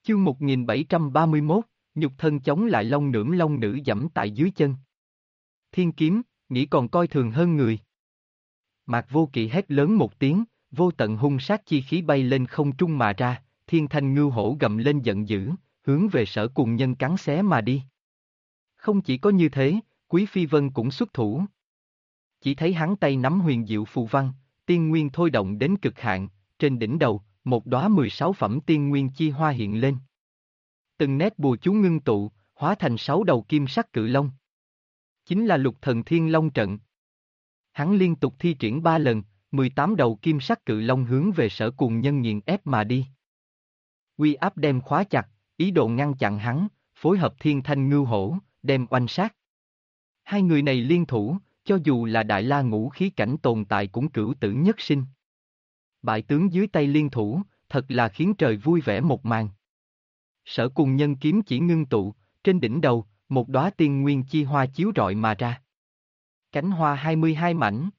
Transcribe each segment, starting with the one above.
Chương 1731, nhục thân chống lại long nữ giẫm tại dưới chân. Thiên kiếm, nghĩ còn coi thường hơn người. Mạc Vô Kỵ hét lớn một tiếng, vô tận hung sát chi khí bay lên không trung mà ra, thiên thanh ngưu hổ gầm lên giận dữ, hướng về Sở Cùng Nhân cắn xé mà đi. Không chỉ có như thế, Quý Phi Vân cũng xuất thủ. Chỉ thấy hắn tay nắm huyền diệu phù văn, tiên nguyên thôi động đến cực hạn, trên đỉnh đầu, một đóa 16 phẩm tiên nguyên chi hoa hiện lên. Từng nét bùa chú ngưng tụ, hóa thành 6 đầu kim sắc cự long. Chính là Lục Thần Thiên Long trận. Hắn liên tục thi triển 3 lần, 18 đầu kim sắc cự long hướng về Sở Cùng Nhân nghiền ép mà đi. Uy áp đem khóa chặt, ý đồ ngăn chặn hắn, phối hợp thiên thanh ngưu hổ, đem oanh sát. Hai người này liên thủ, cho dù là Đại La Ngũ khí cảnh tồn tại cũng cửu tử nhất sinh. Bại tướng dưới tay liên thủ, thật là khiến trời vui vẻ một màn. Sở Cùng Nhân kiếm chỉ ngưng tụ, trên đỉnh đầu, một đóa tiên nguyên chi hoa chiếu rọi mà ra. Cánh hoa 22 mảnh.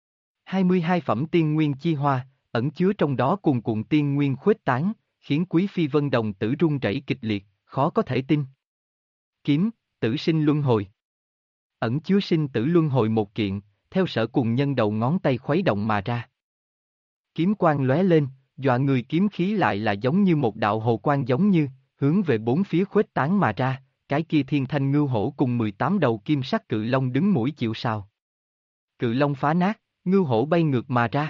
22 phẩm tiên nguyên chi hoa, ẩn chứa trong đó cuồn cuộn tiên nguyên khuếch tán, khiến Quý Phi Vân đồng tử run rẩy kịch liệt, khó có thể tin. Kiếm, tử sinh luân hồi. Ẩn chứa sinh tử luân hồi một kiện, theo Sở Cùng Nhân đầu ngón tay khuấy động mà ra. Kiếm quang lóe lên, dọa người kiếm khí lại là giống như một đạo hồ quang giống như, hướng về bốn phía khuếch tán mà ra, cái kia thiên thanh ngưu hổ cùng 18 đầu kim sắc cự long đứng mũi chịu sào. Cự long phá nát, ngưu hổ bay ngược mà ra.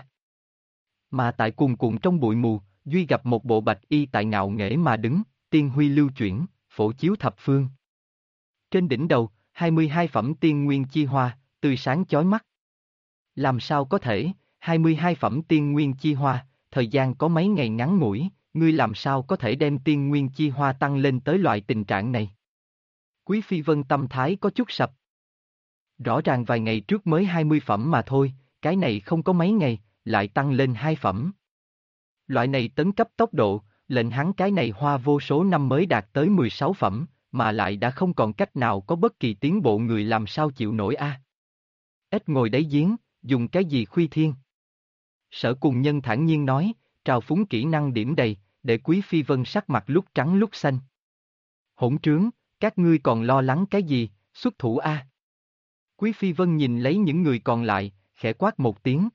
Mà tại cuồn cuộn trong bụi mù, Duy gặp một bộ bạch y tại ngạo nghễ mà đứng, tiên huy lưu chuyển, phổ chiếu thập phương. Trên đỉnh đầu, 22 phẩm tiên nguyên chi hoa, tươi sáng chói mắt. Làm sao có thể, 22 phẩm tiên nguyên chi hoa, thời gian có mấy ngày ngắn ngủi, ngươi làm sao có thể đem tiên nguyên chi hoa tăng lên tới loại tình trạng này? Quý Phi Vân tâm thái có chút sập. Rõ ràng vài ngày trước mới 20 phẩm mà thôi, cái này không có mấy ngày, lại tăng lên 2 phẩm. Loại này tấn cấp tốc độ, lệnh hắn cái này hoa vô số năm mới đạt tới 16 phẩm, mà lại đã không còn cách nào có bất kỳ tiến bộ, người làm sao chịu nổi a? Ít ngồi đáy giếng, dùng cái gì khuy thiên? Sở Cùng Nhân thản nhiên nói, trào phúng kỹ năng điểm đầy, để Quý Phi Vân sắc mặt lúc trắng lúc xanh. Hỗn trướng, các ngươi còn lo lắng cái gì, xuất thủ a? Quý Phi Vân nhìn lấy những người còn lại, khẽ quát một tiếng.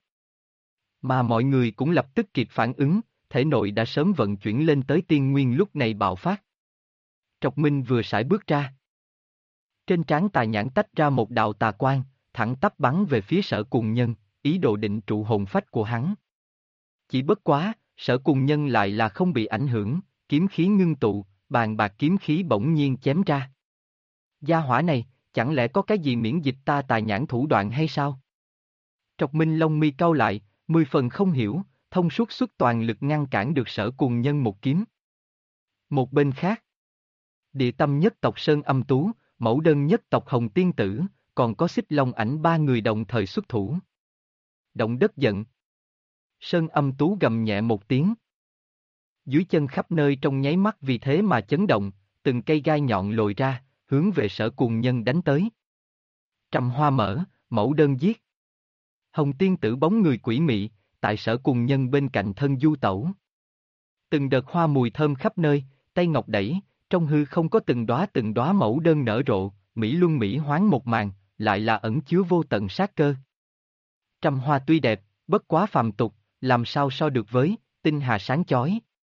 Mà mọi người cũng lập tức kịp phản ứng, thể nội đã sớm vận chuyển lên tới tiên nguyên lúc này bạo phát. Trọc Minh vừa sải bước ra. Trên trán Tà Nhãn tách ra một đạo tà quang, thẳng tắp bắn về phía Sở Cùng Nhân, ý đồ định trụ hồn phách của hắn. Chỉ bất quá, Sở Cùng Nhân lại là không bị ảnh hưởng, kiếm khí ngưng tụ, bàn bạc kiếm khí bỗng nhiên chém ra. Gia hỏa này, chẳng lẽ có cái gì miễn dịch ta Tà Nhãn thủ đoạn hay sao? Trọc Minh lông mi cau lại, 10 phần không hiểu, thông suốt xuất toàn lực ngăn cản được Sở Cùng Nhân một kiếm. Một bên khác, Địa Tâm nhất tộc Sơn Âm Tú, Mẫu Đơn nhất tộc Hồng Tiên Tử, còn có Xích Long Ảnh ba người đồng thời xuất thủ. Động đất giận. Sơn Âm Tú gầm nhẹ một tiếng. Dưới chân khắp nơi trong nháy mắt vì thế mà chấn động, từng cây gai nhọn lồi ra, hướng về Sở Cùng Nhân đánh tới. Trăm hoa mở, Mẫu Đơn giết. Hồng Tiên Tử bóng người quỷ mị, tại Sở Cùng Nhân bên cạnh thân du tẩu. Từng đợt hoa mùi thơm khắp nơi, tay ngọc đẩy, trong hư không có từng đóa mẫu đơn nở rộ, mỹ luân mỹ hoán một màn, lại là ẩn chứa vô tận sát cơ. Trăm hoa tuy đẹp, bất quá phàm tục, làm sao so được với tinh hà sáng chói.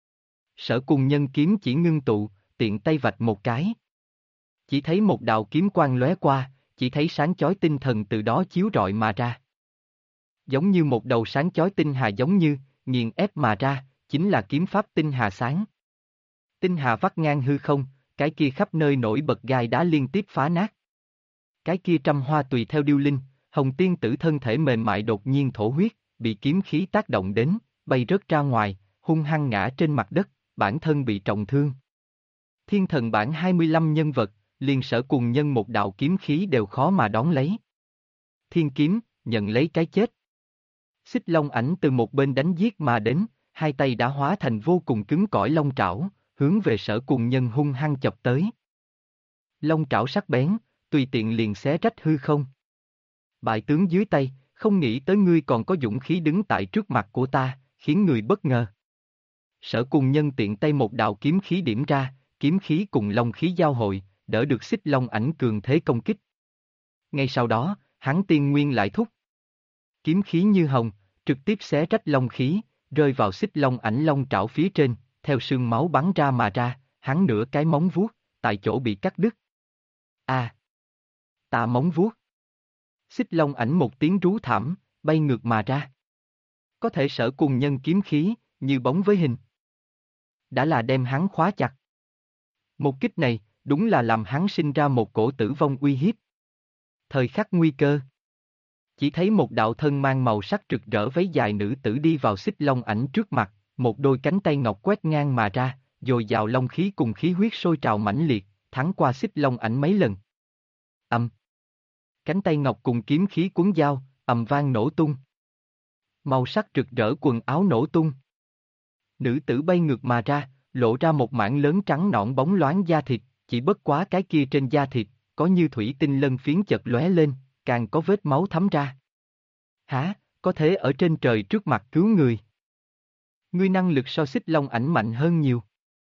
Sở Cùng Nhân kiếm chỉ ngưng tụ, tiện tay vạch một cái. Chỉ thấy một đạo kiếm quang lóe qua, chỉ thấy sáng chói tinh thần từ đó chiếu rọi mà ra. Giống như một đầu sáng chói tinh hà giống như, nghiền ép mà ra, chính là kiếm pháp tinh hà sáng. Tinh hà vắt ngang hư không, cái kia khắp nơi nổi bật gai đá liên tiếp phá nát. Cái kia trăm hoa tùy theo điêu linh, Hồng Tiên Tử thân thể mềm mại đột nhiên thổ huyết, bị kiếm khí tác động đến, bay rớt ra ngoài, hung hăng ngã trên mặt đất, bản thân bị trọng thương. Thiên thần bản 25 nhân vật, liền Sở Cùng Nhân một đạo kiếm khí đều khó mà đón lấy. Thiên kiếm, nhận lấy cái chết. Xích Long Ảnh từ một bên đánh giết mà đến, hai tay đã hóa thành vô cùng cứng cỏi long trảo, hướng về Sở Cùng Nhân hung hăng chọc tới. Long trảo sắc bén, tùy tiện liền xé rách hư không. Bại tướng dưới tay, không nghĩ tới ngươi còn có dũng khí đứng tại trước mặt của ta, khiến người bất ngờ. Sở Cùng Nhân tiện tay một đạo kiếm khí điểm ra, kiếm khí cùng long khí giao hội, đỡ được Xích Long Ảnh cường thế công kích. Ngay sau đó, hắn tiên nguyên lại thúc. Kiếm khí như hồng, trực tiếp xé rách long khí, rơi vào Xích Long Ảnh long trảo phía trên, theo sương máu bắn ra mà ra, hắn nửa cái móng vuốt, tại chỗ bị cắt đứt. A! Ta móng vuốt. Xích Long Ảnh một tiếng rú thảm, bay ngược mà ra. Có thể Sở Cùng Nhân kiếm khí, như bóng với hình. Đã là đem hắn khóa chặt. Một kích này, đúng là làm hắn sinh ra một cổ tử vong uy hiếp. Thời khắc nguy cơ. Chỉ thấy một đạo thân mang màu sắc rực rỡ váy dài nữ tử đi vào Xích Long Ảnh trước mặt, một đôi cánh tay ngọc quét ngang mà ra, dồi dào long khí cùng khí huyết sôi trào mãnh liệt, thắng qua Xích Long Ảnh mấy lần. Ầm. Cánh tay ngọc cùng kiếm khí cuốn dao, ầm vang nổ tung. Màu sắc rực rỡ quần áo nổ tung. Nữ tử bay ngược mà ra, lộ ra một mảng lớn trắng nõn bóng loáng da thịt, chỉ bất quá cái kia trên da thịt, có như thủy tinh lân phiến chật lóe lên, càng có vết máu thấm ra. Hả, có thể ở trên trời trước mặt cứu người. Ngươi năng lực so Xích Long Ảnh mạnh hơn nhiều.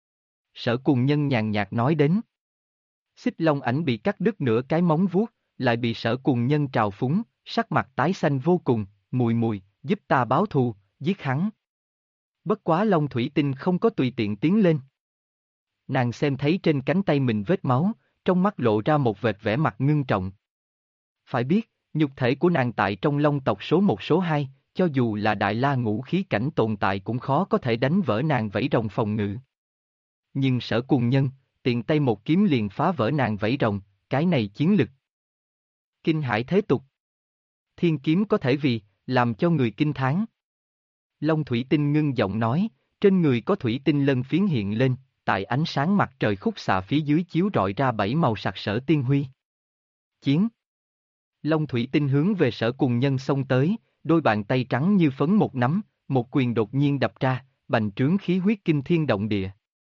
Sở Cùng Nhân nhàn nhạt nói đến. Xích Long Ảnh bị cắt đứt nửa cái móng vuốt, lại bị Sở Cùng Nhân trào phúng, sắc mặt tái xanh vô cùng, mùi mùi, giúp ta báo thù, giết hắn. Bất quá Long Thủy Tinh không có tùy tiện tiến lên. Nàng xem thấy trên cánh tay mình vết máu, trong mắt lộ ra một vệt vẻ mặt ngưng trọng. Phải biết, nhục thể của nàng tại trong Long tộc số 1 số 2, cho dù là Đại La Ngũ khí cảnh tồn tại cũng khó có thể đánh vỡ nàng vảy rồng phòng ngự. Nhưng Sở Cùng Nhân, tiện tay một kiếm liền phá vỡ nàng vảy rồng, cái này chiến lực. Kinh hải thế tục. Thiên kiếm có thể vì, làm cho người kinh thán. Long Thủy Tinh ngưng giọng nói, trên người có thủy tinh lân phiến hiện lên, tại ánh sáng mặt trời khúc xạ phía dưới chiếu rọi ra 7 màu sặc sỡ tiên huy. Chiến. Long Thủy Tinh hướng về Sở Cùng Nhân xông tới, đôi bàn tay trắng như phấn một nắm, một quyền đột nhiên đập ra, bành trướng khí huyết kinh thiên động địa.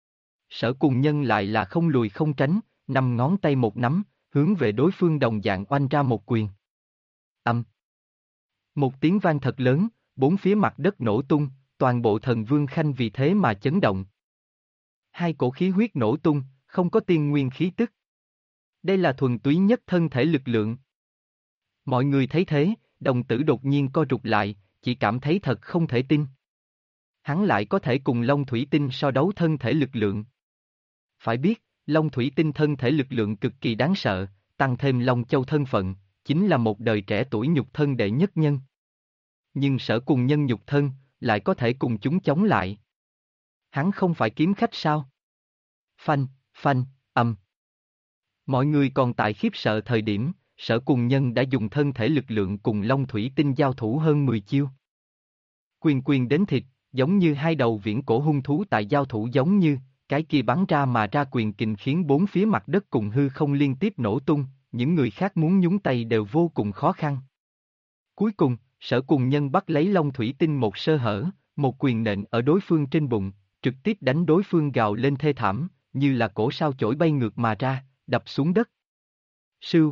Sở Cùng Nhân lại là không lùi không tránh, 5 ngón tay một nắm, hướng về đối phương đồng dạng oanh ra một quyền. Âm. Một tiếng vang thật lớn, bốn phía mặt đất nổ tung, toàn bộ Thần Vương Khanh vì thế mà chấn động. Hai cổ khí huyết nổ tung, không có tiên nguyên khí tức. Đây là thuần túy nhất thân thể lực lượng. Mọi người thấy thế, đồng tử đột nhiên co rụt lại, chỉ cảm thấy thật không thể tin. Hắn lại có thể cùng Long Thủy Tinh so đấu thân thể lực lượng. Phải biết, Long Thủy Tinh thân thể lực lượng cực kỳ đáng sợ, tăng thêm Long Châu thân phận, chính là một đời trẻ tuổi nhục thân đệ nhất nhân. Nhưng Sở Cùng Nhân nhục thân, lại có thể cùng chúng chống lại. Hắn không phải kiếm khách sao? Phanh, phanh, ầm. Mọi người còn tại khiếp sợ thời điểm, Sở Cùng Nhân đã dùng thân thể lực lượng cùng Long Thủy Tinh giao thủ hơn 10 chiêu. Quyền quyền đến thịt, giống như hai đầu viễn cổ hung thú tại giao thủ giống như, cái kia bắn ra mà ra quyền kình khiến bốn phía mặt đất cùng hư không liên tiếp nổ tung, những người khác muốn nhúng tay đều vô cùng khó khăn. Cuối cùng, Sở Cùng Nhân bắt lấy Long Thủy Tinh một sơ hở, một quyền nện ở đối phương trên bụng, trực tiếp đánh đối phương gào lên thê thảm, như là cổ sao chổi bay ngược mà ra, đập xuống đất. Sưu.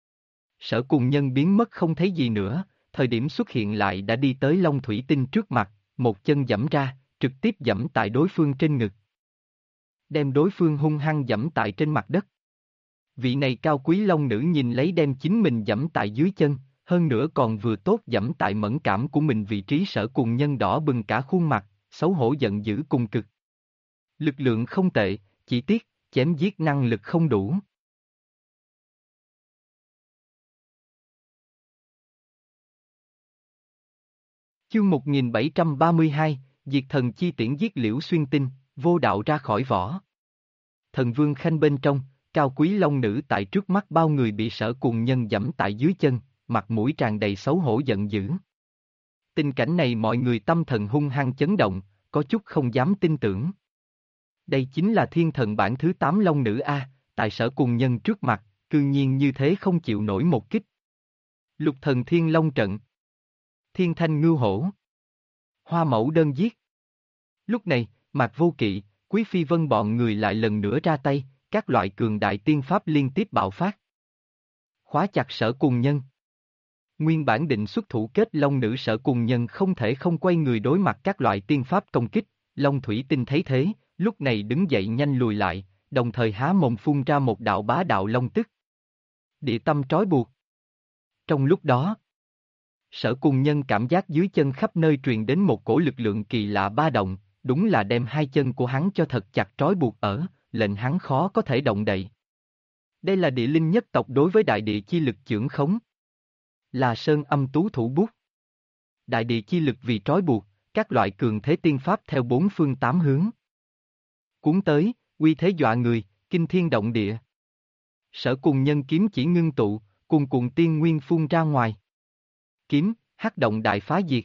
Sở Cùng Nhân biến mất không thấy gì nữa, thời điểm xuất hiện lại đã đi tới Long Thủy Tinh trước mặt, một chân giẫm ra, trực tiếp giẫm tại đối phương trên ngực. Đem đối phương hung hăng giẫm tại trên mặt đất. Vị này cao quý long nữ nhìn lấy đem chính mình giẫm tại dưới chân, hơn nữa còn vừa tốt giẫm tại mẫn cảm của mình vị trí. Sở Cùng Nhân đỏ bừng cả khuôn mặt, xấu hổ giận dữ cùng cực. Lực lượng không tệ, chỉ tiếc, chém giết năng lực không đủ. Chương 1732, Diệt Thần Chi Tiễn giết Liễu Xuyên Tinh, vô đạo ra khỏi vỏ. Thần Vương Khanh bên trong, cao quý long nữ tại trước mắt bao người bị Sở Cùng Nhân giẫm tại dưới chân, mặt mũi tràn đầy xấu hổ giận dữ. Tình cảnh này mọi người tâm thần hung hăng chấn động, có chút không dám tin tưởng. Đây chính là thiên thần bản thứ 8 long nữ A, tại Sở Cùng Nhân trước mặt, cư nhiên như thế không chịu nổi một kích. Lục thần thiên long trận. Thiên thanh ngưu hổ. Hoa mẫu đơn giết. Lúc này, Mạc Vô Kỵ, Quý Phi Vân bọn người lại lần nữa ra tay, các loại cường đại tiên pháp liên tiếp bạo phát. Khóa chặt Sở Cùng Nhân. Nguyên bản định xuất thủ kết long nữ Sở Cùng Nhân không thể không quay người đối mặt các loại tiên pháp công kích, Long Thủy Tinh thấy thế, lúc này đứng dậy nhanh lùi lại, đồng thời há mồm phun ra một đạo bá đạo long tức. Địa tâm trói buộc. Trong lúc đó, Sở Cùng Nhân cảm giác dưới chân khắp nơi truyền đến một cổ lực lượng kỳ lạ ba động, đúng là đem hai chân của hắn cho thật chặt trói buộc ở, lệnh hắn khó có thể động đậy. Đây là địa linh nhất tộc đối với đại địa chi lực chưởng khống. Là Sơn Âm Tú thủ bút. Đại địa chi lực vì trói buộc, các loại cường thế tiên pháp theo bốn phương tám hướng. Cuốn tới, uy thế dọa người, kinh thiên động địa. Sở Cùng Nhân kiếm chỉ ngưng tụ, cuồn cuộn tiên nguyên phun ra ngoài. Kiếm, hắc động đại phá diệt.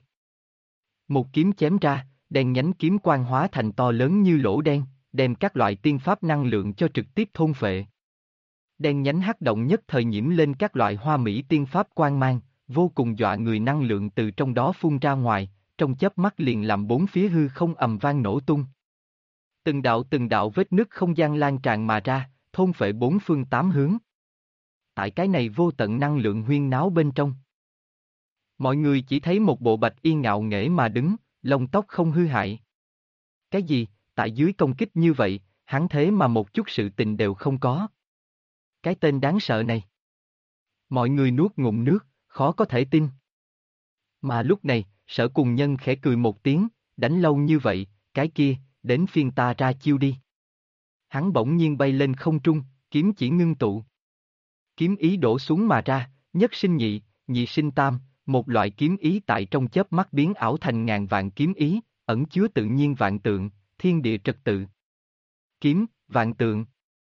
Một kiếm chém ra, đen nhánh kiếm quang hóa thành to lớn như lỗ đen, đem các loại tiên pháp năng lượng cho trực tiếp thôn phệ. Đen nhánh hắc động nhất thời nhiễm lên các loại hoa mỹ tiên pháp quang mang, vô cùng dọa người năng lượng từ trong đó phun ra ngoài, trong chớp mắt liền làm bốn phía hư không ầm vang nổ tung. Từng đạo vết nứt không gian lan tràn mà ra, thôn phệ bốn phương tám hướng. Tại cái này vô tận năng lượng huyên náo bên trong. Mọi người chỉ thấy một bộ bạch y ngạo nghễ mà đứng, lông tóc không hư hại. Cái gì, tại dưới công kích như vậy, hắn thế mà một chút sự tình đều không có. Cái tên đáng sợ này. Mọi người nuốt ngụm nước, khó có thể tin. Mà lúc này, Sở Cùng Nhân khẽ cười một tiếng, đánh lâu như vậy, cái kia, đến phiên ta ra chiêu đi. Hắn bỗng nhiên bay lên không trung, kiếm chỉ ngưng tụ. Kiếm ý đổ xuống mà ra, nhất sinh nhị, nhị sinh tam, một loại kiếm ý tại trong chớp mắt biến ảo thành ngàn vạn kiếm ý, ẩn chứa tự nhiên vạn tượng, thiên địa trật tự. Kiếm, vạn tượng.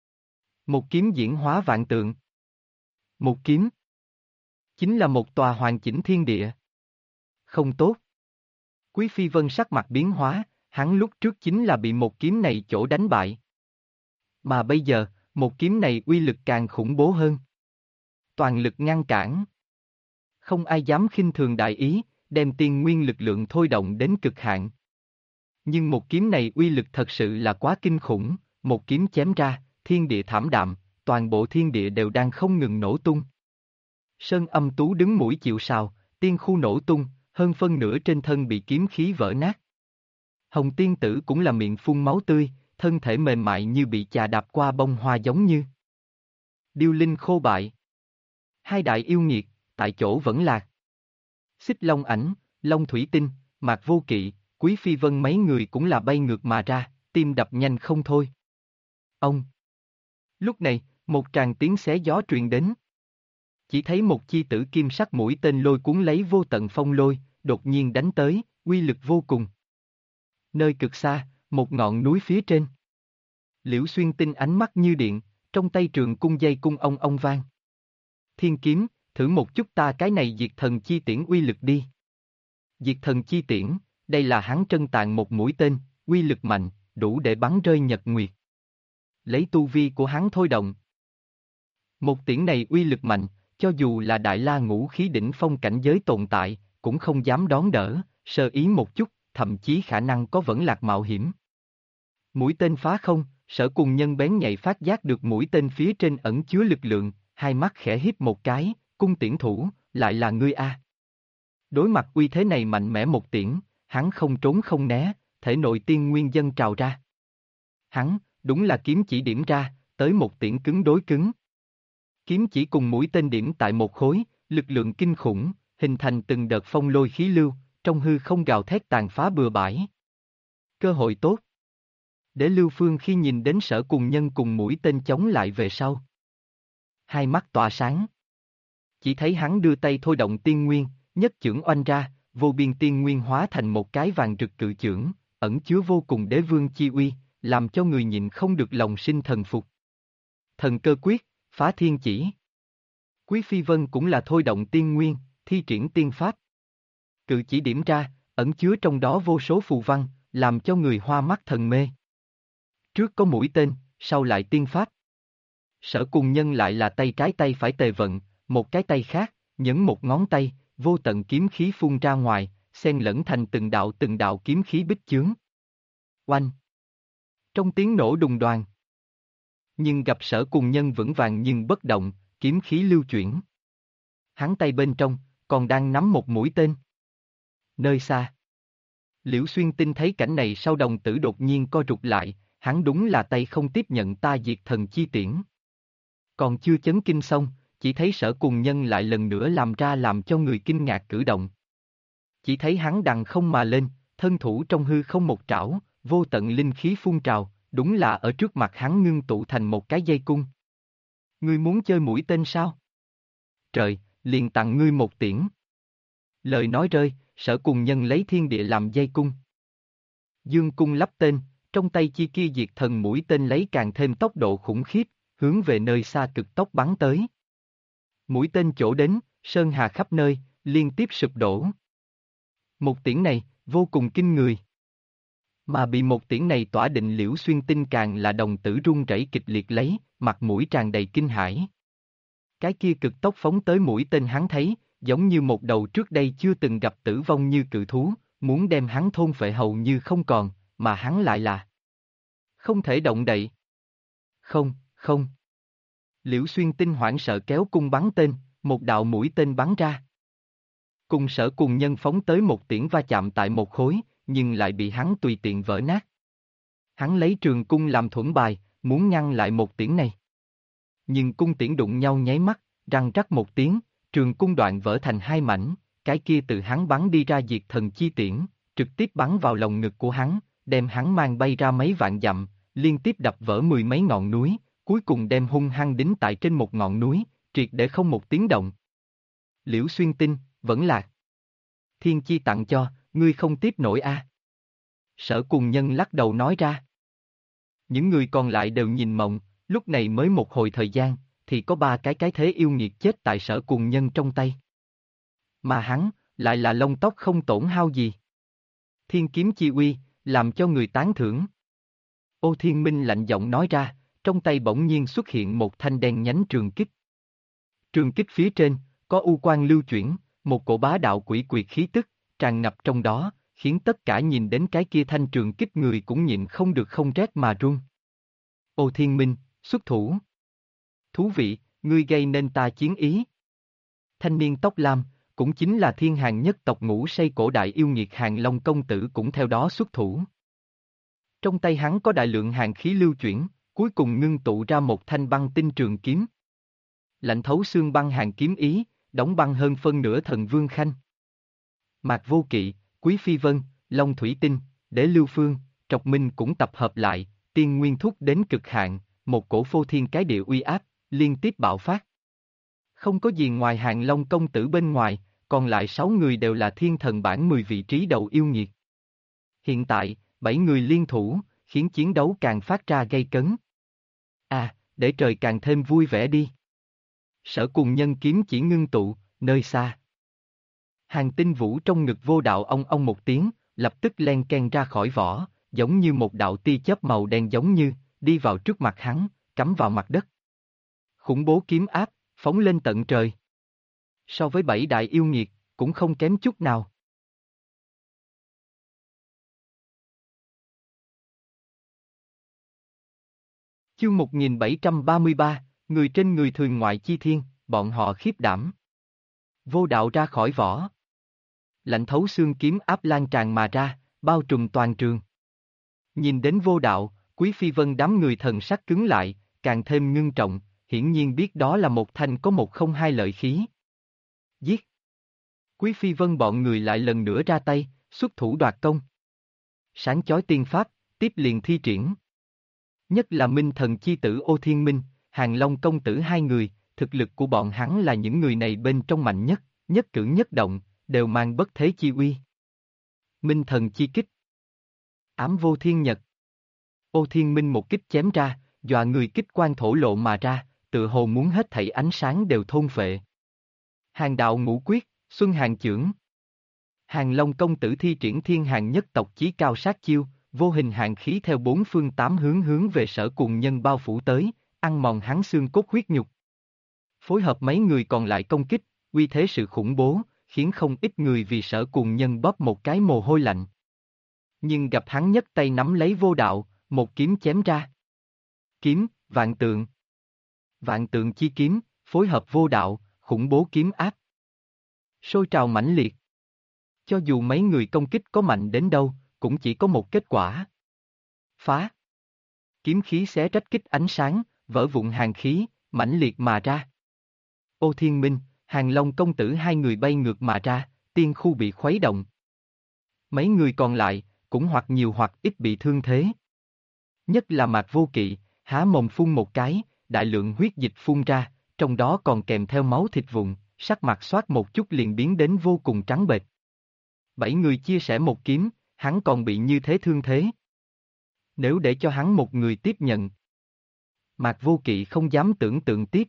Một kiếm diễn hóa vạn tượng. Một kiếm chính là một tòa hoàn chỉnh thiên địa. Không tốt. Quý Phi Vân sắc mặt biến hóa, hắn lúc trước chính là bị một kiếm này chỗ đánh bại. Mà bây giờ, một kiếm này uy lực càng khủng bố hơn. Toàn lực ngăn cản. Không ai dám khinh thường đại ý, đem tiên nguyên lực lượng thôi động đến cực hạn. Nhưng một kiếm này uy lực thật sự là quá kinh khủng, một kiếm chém ra, thiên địa thảm đạm, toàn bộ thiên địa đều đang không ngừng nổ tung. Sơn Âm Tú đứng mũi chịu sào, tiên khu nổ tung, hơn phân nửa trên thân bị kiếm khí vỡ nát. Hồng Tiên Tử cũng là miệng phun máu tươi, thân thể mềm mại như bị chà đạp qua bông hoa giống như. Điêu Linh khô bại. Hai đại yêu nghiệt, tại chỗ vẫn lạc. Xích Long Ảnh, Long Thủy Tinh, Mạc Vô Kỵ, Quý Phi Vân mấy người cũng là bay ngược mà ra, tim đập nhanh không thôi. Ông! Lúc này, một tràng tiếng xé gió truyền đến. Chỉ thấy một chi tử kim sắc mũi tên lôi cuốn lấy vô tận phong lôi, đột nhiên đánh tới, uy lực vô cùng. Nơi cực xa, một ngọn núi phía trên. Liễu Xuyên Tinh ánh mắt như điện, trong tay trường cung dây cung ông vang. Thiên kiếm, thử một chút ta cái này diệt thần chi tiễn uy lực đi. Diệt thần chi tiễn, đây là hắn trân tàn một mũi tên, uy lực mạnh, đủ để bắn rơi nhật nguyệt. Lấy tu vi của hắn thôi động. Một tiễn này uy lực mạnh, cho dù là đại la ngũ khí đỉnh phong cảnh giới tồn tại, cũng không dám đón đỡ, sơ ý một chút, thậm chí khả năng có vẫn lạc mạo hiểm. Mũi tên phá không, Sở Cùng Nhân bén nhạy phát giác được mũi tên phía trên ẩn chứa lực lượng, hai mắt khẽ híp một cái, cung tiễn thủ, lại là ngươi a. Đối mặt uy thế này mạnh mẽ một tiễn, hắn không trốn không né, thể nội tiên nguyên dân trào ra. Hắn, đúng là kiếm chỉ điểm ra, tới một tiễn cứng đối cứng. Kiếm chỉ cùng mũi tên điểm tại một khối, lực lượng kinh khủng, hình thành từng đợt phong lôi khí lưu, trong hư không gào thét tàn phá bừa bãi. Cơ hội tốt. Để Lưu Phương khi nhìn đến Sở Cùng Nhân cùng mũi tên chống lại về sau. Hai mắt tỏa sáng. Chỉ thấy hắn đưa tay thôi động tiên nguyên, nhất chưởng oanh ra, vô biên tiên nguyên hóa thành một cái vàng rực cự chưởng, ẩn chứa vô cùng đế vương chi uy, làm cho người nhìn không được lòng sinh thần phục. Thần cơ quyết, phá thiên chỉ. Quý Phi Vân cũng là thôi động tiên nguyên, thi triển tiên pháp. Cự chỉ điểm ra, ẩn chứa trong đó vô số phù văn, làm cho người hoa mắt thần mê. Trước có mũi tên, sau lại tiên pháp. Sở Cùng Nhân lại là tay trái tay phải tề vận, một cái tay khác, nhấn một ngón tay, vô tận kiếm khí phun ra ngoài, xen lẫn thành từng đạo kiếm khí bích chướng. Oanh! Trong tiếng nổ đùng đoàng. Nhưng gặp Sở Cùng Nhân vững vàng nhưng bất động, kiếm khí lưu chuyển. Hắn tay bên trong, còn đang nắm một mũi tên. Nơi xa. Liễu Xuyên Tinh thấy cảnh này sau đồng tử đột nhiên co rụt lại, hắn đúng là tay không tiếp nhận ta diệt thần chi tiễn. Còn chưa chấn kinh xong, chỉ thấy Sở Cùng Nhân lại lần nữa làm ra làm cho người kinh ngạc cử động. Chỉ thấy hắn đằng không mà lên, thân thủ trong hư không một trảo, vô tận linh khí phun trào, đúng là ở trước mặt hắn ngưng tụ thành một cái dây cung. Ngươi muốn chơi mũi tên sao? Trời, liền tặng ngươi một tiễn. Lời nói rơi, Sở Cùng Nhân lấy thiên địa làm dây cung. Dương cung lắp tên, trong tay chi kia diệt thần mũi tên lấy càng thêm tốc độ khủng khiếp, hướng về nơi xa cực tốc bắn tới. Mũi tên chỗ đến, sơn hà khắp nơi, liên tiếp sụp đổ. Một tiễn này, vô cùng kinh người. Mà bị một tiễn này tỏa định Liễu Xuyên Tinh càng là đồng tử run rẩy kịch liệt lấy, mặt mũi tràn đầy kinh hãi. Cái kia cực tốc phóng tới mũi tên hắn thấy, giống như một đầu trước đây chưa từng gặp tử vong như cự thú, muốn đem hắn thôn phệ hầu như không còn, mà hắn lại là không thể động đậy. Không, không. Liễu Xuyên Tinh hoảng sợ kéo cung bắn tên, một đạo mũi tên bắn ra. Cùng Sở Cùng Nhân phóng tới một tiễn va chạm tại một khối, nhưng lại bị hắn tùy tiện vỡ nát. Hắn lấy trường cung làm thuẫn bài, muốn ngăn lại một tiễn này. Nhưng cung tiễn đụng nhau nháy mắt, răng rắc một tiếng, trường cung đoạn vỡ thành hai mảnh, cái kia từ hắn bắn đi ra diệt thần chi tiễn, trực tiếp bắn vào lồng ngực của hắn, đem hắn mang bay ra mấy vạn dặm, liên tiếp đập vỡ mười mấy ngọn núi, cuối cùng đem hung hăng đính tại trên một ngọn núi, triệt để không một tiếng động. Liễu Xuyên Tinh, vẫn lạc. Thiên chi tặng cho, ngươi không tiếp nổi a. Sở Cùng Nhân lắc đầu nói ra. Những người còn lại đều nhìn mộng, lúc này mới một hồi thời gian, thì có ba cái thế yêu nghiệt chết tại Sở Cùng Nhân trong tay. Mà hắn, lại là lông tóc không tổn hao gì. Thiên kiếm chi uy, làm cho người tán thưởng. Ô Thiên Minh lạnh giọng nói ra, trong tay bỗng nhiên xuất hiện một thanh đen nhánh trường kích. Trường kích phía trên, có u quang lưu chuyển, một cổ bá đạo quỷ quyệt khí tức, tràn ngập trong đó, khiến tất cả nhìn đến cái kia thanh trường kích người cũng nhịn không được không rét mà run. Ô Thiên Minh, xuất thủ. Thú vị, ngươi gây nên ta chiến ý. Thanh niên tóc lam, cũng chính là thiên hàng nhất tộc ngũ say cổ đại yêu nghiệt Hàng Long công tử cũng theo đó xuất thủ. Trong tay hắn có đại lượng hàng khí lưu chuyển, cuối cùng ngưng tụ ra một thanh băng tinh trường kiếm. Lạnh thấu xương băng hàng kiếm ý, đóng băng hơn phân nửa Thần Vương Khanh. Mạc Vô Kỵ, Quý Phi Vân, Long Thủy Tinh, Đế Lưu Phương, Trọc Minh cũng tập hợp lại, tiên nguyên thúc đến cực hạn, một cổ phô thiên cái địa uy áp, liên tiếp bạo phát. Không có gì ngoài Hàng Long công tử bên ngoài, còn lại 6 người đều là thiên thần bảng 10 vị trí đầu yêu nghiệt. Hiện tại, 7 người liên thủ, khiến chiến đấu càng phát ra gay cấn. À, để trời càng thêm vui vẻ đi. Sở Cùng Nhân kiếm chỉ ngưng tụ, nơi xa. Hàng tinh vũ trong ngực Vô Đạo ong ong một tiếng, lập tức len ken ra khỏi vỏ, giống như một đạo tia chớp màu đen giống như, đi vào trước mặt hắn, cắm vào mặt đất. Khủng bố kiếm áp, phóng lên tận trời. So với 7 đại yêu nghiệt, cũng không kém chút nào. Chương 1733, người trên người thường ngoại chi thiên, bọn họ khiếp đảm. Vô Đạo ra khỏi vỏ. Lạnh thấu xương kiếm áp lan tràn mà ra, bao trùm toàn trường. Nhìn đến Vô Đạo, Quý Phi Vân đám người thần sắc cứng lại, càng thêm ngưng trọng, hiển nhiên biết đó là một thanh có một không hai lợi khí. Giết! Quý Phi Vân bọn người lại lần nữa ra tay, xuất thủ đoạt công. Sáng chói tiên pháp, tiếp liền thi triển. Nhất là Minh Thần chi tử Ô Thiên Minh, Hàng Long công tử hai người, thực lực của bọn hắn là những người này bên trong mạnh nhất, nhất cử nhất động, đều mang bất thế chi uy. Minh Thần chi kích. Ám vô thiên nhật. Ô Thiên Minh một kích chém ra, dọa người kích quan thổ lộ mà ra, tự hồ muốn hết thảy ánh sáng đều thôn phệ. Hàng đạo ngũ quyết, Xuân Hàng chưởng. Hàng Long công tử thi triển thiên hàng nhất tộc chí cao sát chiêu, vô hình hàng khí theo bốn phương tám hướng hướng về Sở Cùng Nhân bao phủ tới, ăn mòn hắn xương cốt huyết nhục. Phối hợp mấy người còn lại công kích, uy thế sự khủng bố, khiến không ít người vì Sở Cùng Nhân bóp một cái mồ hôi lạnh. Nhưng gặp hắn nhất tay nắm lấy Vô Đạo, một kiếm chém ra. Kiếm, vạn tượng. Vạn tượng chi kiếm, phối hợp Vô Đạo, khủng bố kiếm áp. Sôi trào mãnh liệt. Cho dù mấy người công kích có mạnh đến đâu, cũng chỉ có một kết quả. Phá. Kiếm khí xé rách kích ánh sáng, vỡ vụn hàn khí, mãnh liệt mà ra. Ô Thiên Minh, Hàng Long công tử hai người bay ngược mà ra, tiên khu bị khuấy động. Mấy người còn lại, cũng hoặc nhiều hoặc ít bị thương thế. Nhất là Mạc Vô Kỵ, há mồm phun một cái, đại lượng huyết dịch phun ra, trong đó còn kèm theo máu thịt vụn, sắc mặt xoát một chút liền biến đến vô cùng trắng bệch. 7 người chia sẻ một kiếm, hắn còn bị như thế thương thế. Nếu để cho hắn một người tiếp nhận, Mạc Vô Kỵ không dám tưởng tượng tiếp.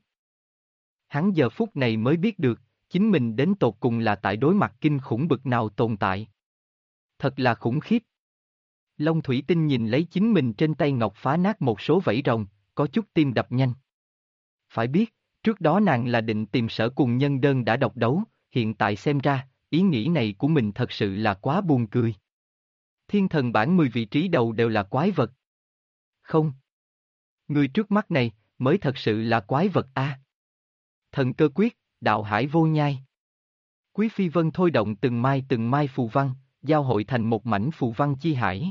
Hắn giờ phút này mới biết được, chính mình đến tột cùng là tại đối mặt kinh khủng bực nào tồn tại. Thật là khủng khiếp. Long Thủy Tinh nhìn lấy chính mình trên tay ngọc phá nát một số vảy rồng, có chút tim đập nhanh. Phải biết, trước đó nàng là định tìm Sở Cùng Nhân đơn đã độc đấu, hiện tại xem ra, ý nghĩ này của mình thật sự là quá buồn cười. Thiên thần bảng 10 vị trí đầu đều là quái vật. Không. Người trước mắt này, mới thật sự là quái vật a. Thần cơ quyết, đạo hải vô nhai. Quý Phi Vân thôi động từng mai phù văn, giao hội thành một mảnh phù văn chi hải.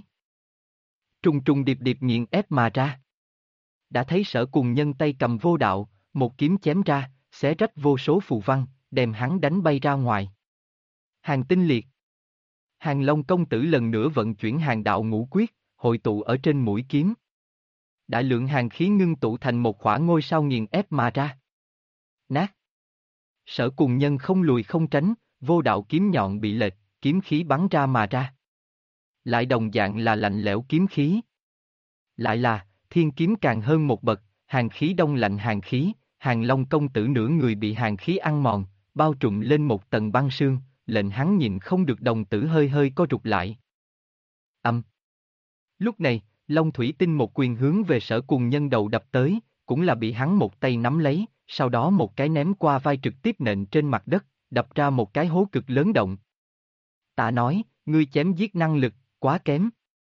Trùng trùng điệp điệp nghiền ép mà ra. Đã thấy Sở Cùng Nhân tay cầm vô đạo, một kiếm chém ra, xé rách vô số phù văn, đem hắn đánh bay ra ngoài. Hàng tinh liệt. Hàng Long công tử lần nữa vận chuyển hàng đạo ngũ quyết, hội tụ ở trên mũi kiếm. Đại lượng hàng khí ngưng tụ thành một khỏa ngôi sao nghiền ép mà ra. Nát. Sở Cùng Nhân không lùi không tránh, vô đạo kiếm nhọn bị lệch, kiếm khí bắn ra mà ra. Lại đồng dạng là lạnh lẽo kiếm khí. Lại là, thiên kiếm càng hơn một bậc, hàng khí đông lạnh hàng khí, Hàng Long công tử nửa người bị hàng khí ăn mòn, bao trùm lên một tầng băng sương, lệnh hắn nhìn không được đồng tử hơi hơi co rụt lại. Âm. Lúc này, Long Thủy Tinh một quyền hướng về Sở Cùng Nhân đầu đập tới, cũng là bị hắn một tay nắm lấy, sau đó một cái ném qua vai trực tiếp nện trên mặt đất, đập ra một cái hố cực lớn động. Ta nói, ngươi chém giết năng lực, quá kém.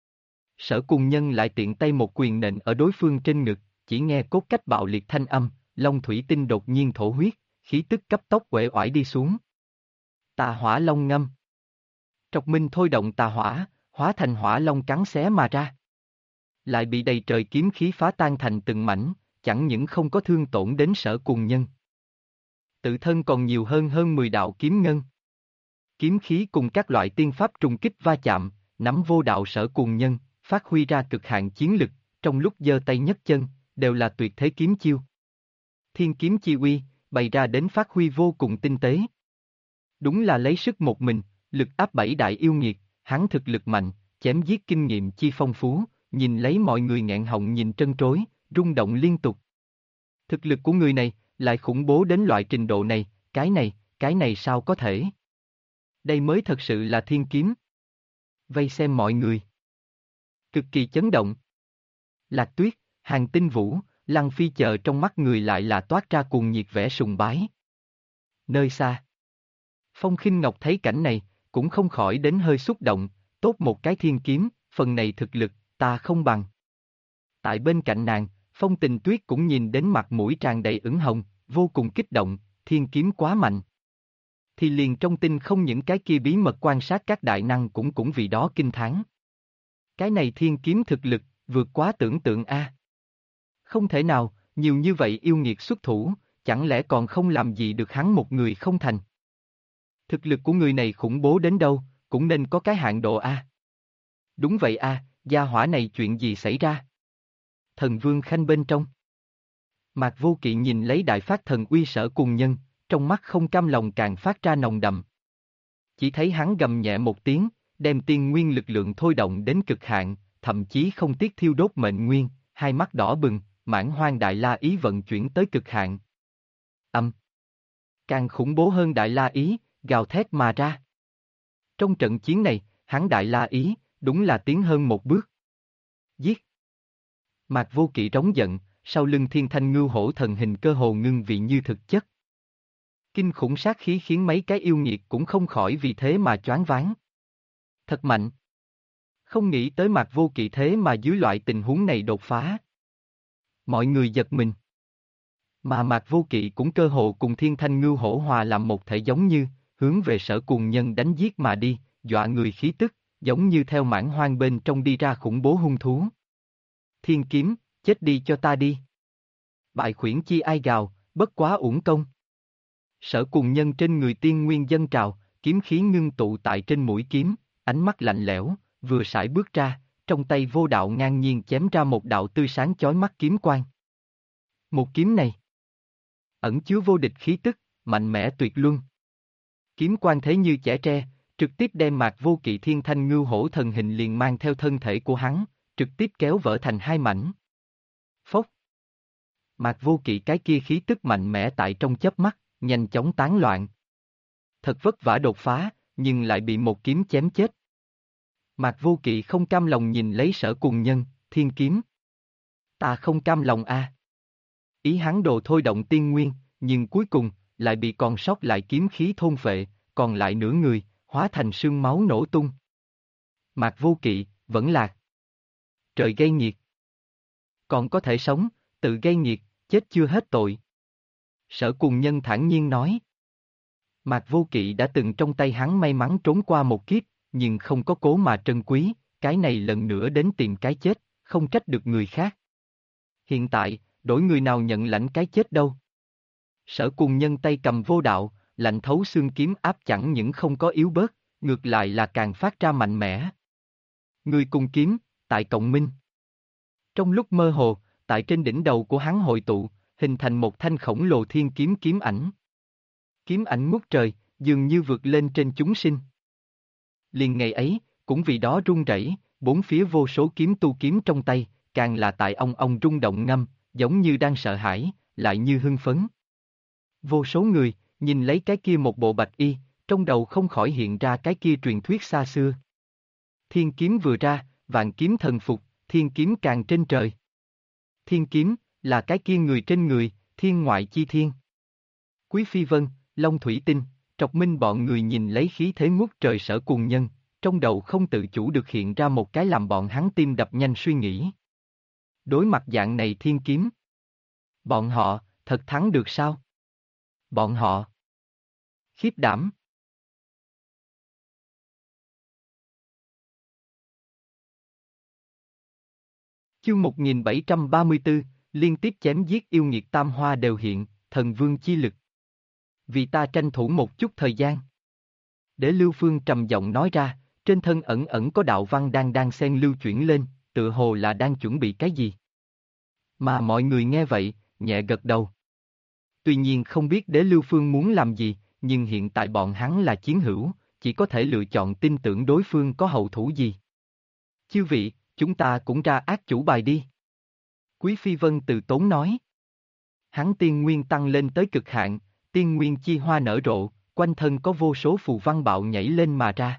Sở Cùng Nhân lại tiện tay một quyền nện ở đối phương trên ngực, chỉ nghe cốt cách bạo liệt thanh âm, Long Thủy Tinh đột nhiên thổ huyết, khí tức cấp tốc uể oải đi xuống. Tà hỏa long ngâm. Trọc Minh thôi động tà hỏa, hóa thành hỏa long cắn xé mà ra. Lại bị đầy trời kiếm khí phá tan thành từng mảnh, chẳng những không có thương tổn đến Sở Cùng Nhân. Tự thân còn nhiều hơn 10 đạo kiếm ngân. Kiếm khí cùng các loại tiên pháp trùng kích va chạm, nắm vô đạo Sở Cùng Nhân, phát huy ra cực hạn chiến lực, trong lúc giơ tay nhấc chân, đều là tuyệt thế kiếm chiêu. Thiên kiếm chi uy, bày ra đến phát huy vô cùng tinh tế. Đúng là lấy sức một mình, lực áp 7 đại yêu nghiệt, hắn thực lực mạnh, chém giết kinh nghiệm chi phong phú, nhìn lấy mọi người nghẹn họng nhìn trân trối, rung động liên tục. Thực lực của người này, lại khủng bố đến loại trình độ này, cái này sao có thể? Đây mới thật sự là thiên kiếm. Vây xem mọi người. Cực kỳ chấn động. Lạc Tuyết, Hàng Tinh Vũ, Lăng Phi chờ trong mắt người lại là toát ra cuồng nhiệt vẻ sùng bái. Nơi xa. Phong Khinh Ngọc thấy cảnh này, cũng không khỏi đến hơi xúc động, tốt một cái thiên kiếm, phần này thực lực, ta không bằng. Tại bên cạnh nàng, Phong Tình Tuyết cũng nhìn đến mặt mũi tràn đầy ửng hồng, vô cùng kích động, thiên kiếm quá mạnh. Thì liền trong tinh không những cái kia bí mật quan sát các đại năng cũng vì đó kinh thán. Cái này thiên kiếm thực lực, vượt quá tưởng tượng a. Không thể nào, nhiều như vậy yêu nghiệt xuất thủ, chẳng lẽ còn không làm gì được hắn một người không thành. Thực lực của người này khủng bố đến đâu, cũng nên có cái hạn độ a. Đúng vậy a, gia hỏa này chuyện gì xảy ra? Thần Vương Khanh bên trong. Mạc Vô Kỵ nhìn lấy đại phát thần uy Sở Cùng Nhân, trong mắt không cam lòng càng phát ra nồng đậm. Chỉ thấy hắn gầm nhẹ một tiếng, đem tiên nguyên lực lượng thôi động đến cực hạn, thậm chí không tiếc thiêu đốt mệnh nguyên, hai mắt đỏ bừng, mãn hoang đại la ý vận chuyển tới cực hạn. Âm. Càng khủng bố hơn đại la ý, gào thét mà ra. Trong trận chiến này, hắn đại la ý, đúng là tiến hơn một bước. Giết. Mạc Vô Kỵ trống giận, sau lưng thiên thanh ngưu hổ thần hình cơ hồ ngưng vị như thực chất. Kinh khủng sát khí khiến mấy cái yêu nghiệt cũng không khỏi vì thế mà choáng váng. Thật mạnh. Không nghĩ tới Mạc Vô Kỵ thế mà dưới loại tình huống này đột phá. Mọi người giật mình. Mà Mạc Vô Kỵ cũng cơ hồ cùng thiên thanh ngưu hổ hòa làm một thể giống như, hướng về Sở Cùng Nhân đánh giết mà đi, dọa người khí tức, giống như theo mãng hoang bên trong đi ra khủng bố hung thú. Thiên kiếm, chết đi cho ta đi. Bại khuyển chi ai gào, bất quá uổng công. Sở Cùng Nhân trên người tiên nguyên dâng trào, kiếm khí ngưng tụ tại trên mũi kiếm, ánh mắt lạnh lẽo, vừa sải bước ra, trong tay vô đạo ngang nhiên chém ra một đạo tươi sáng chói mắt kiếm quang. Một kiếm này ẩn chứa vô địch khí tức, mạnh mẽ tuyệt luân. Kiếm quang thế như chẻ tre, trực tiếp đem Mạc Vô Kỵ thiên thanh ngưu hổ thần hình liền mang theo thân thể của hắn, trực tiếp kéo vỡ thành hai mảnh. Phốc. Mạc Vô Kỵ cái kia khí tức mạnh mẽ tại trong chớp mắt, nhanh chóng tán loạn. Thật vất vả đột phá, nhưng lại bị một kiếm chém chết. Mạc Vô Kỵ không cam lòng nhìn lấy Sở Cùng Nhân, thiên kiếm. Ta không cam lòng a. Ý hắn đồ thôi động tiên nguyên, nhưng cuối cùng, lại bị còn sót lại kiếm khí thôn phệ, còn lại nửa người, hóa thành sương máu nổ tung. Mạc Vô Kỵ, vẫn lạc. Trời gây nghiệt. Còn có thể sống, tự gây nghiệt, chết chưa hết tội. Sở Cùng Nhân thản nhiên nói. Mạc Vô Kỵ đã từng trong tay hắn may mắn trốn qua một kiếp, nhưng không có cố mà trân quý, cái này lần nữa đến tìm cái chết, không trách được người khác. Hiện tại, đổi người nào nhận lãnh cái chết đâu. Sở Cùng Nhân tay cầm vô đạo, lạnh thấu xương kiếm áp chẳng những không có yếu bớt, ngược lại là càng phát ra mạnh mẽ. Người cùng kiếm, tại cộng minh. Trong lúc mơ hồ, tại trên đỉnh đầu của hắn hội tụ, hình thành một thanh khổng lồ thiên kiếm kiếm ảnh. Kiếm ảnh ngút trời, dường như vượt lên trên chúng sinh. Liền ngày ấy, cũng vì đó rung rẩy, bốn phía vô số kiếm tu kiếm trong tay, càng là tại ong rung động ngâm, giống như đang sợ hãi, lại như hưng phấn. Vô số người, nhìn lấy cái kia một bộ bạch y, trong đầu không khỏi hiện ra cái kia truyền thuyết xa xưa. Thiên kiếm vừa ra, vạn kiếm thần phục, thiên kiếm càng trên trời. Thiên kiếm, là cái kia người trên người, thiên ngoại chi thiên. Quý Phi Vân, Long Thủy Tinh, Trọc Minh bọn người nhìn lấy khí thế ngút trời Sở Cùng Nhân, trong đầu không tự chủ được hiện ra một cái làm bọn hắn tim đập nhanh suy nghĩ. Đối mặt dạng này thiên kiếm. Bọn họ, thật thắng được sao? Bọn họ. Khiếp đảm. Chương 1734, liên tiếp chém giết yêu nghiệt tam hoa đều hiện, thần vương chi lực. Vì ta tranh thủ một chút thời gian. Để Lưu Phương trầm giọng nói ra, trên thân ẩn ẩn có đạo văn đang xen lưu chuyển lên, tựa hồ là đang chuẩn bị cái gì. Mà mọi người nghe vậy, nhẹ gật đầu. Tuy nhiên không biết Đế Lưu Phương muốn làm gì, nhưng hiện tại bọn hắn là chiến hữu, chỉ có thể lựa chọn tin tưởng đối phương có hậu thủ gì. Chư vị, chúng ta cũng ra ác chủ bài đi. Quý Phi Vân từ tốn nói. Hắn tiên nguyên tăng lên tới cực hạn, tiên nguyên chi hoa nở rộ, quanh thân có vô số phù văn bạo nhảy lên mà ra.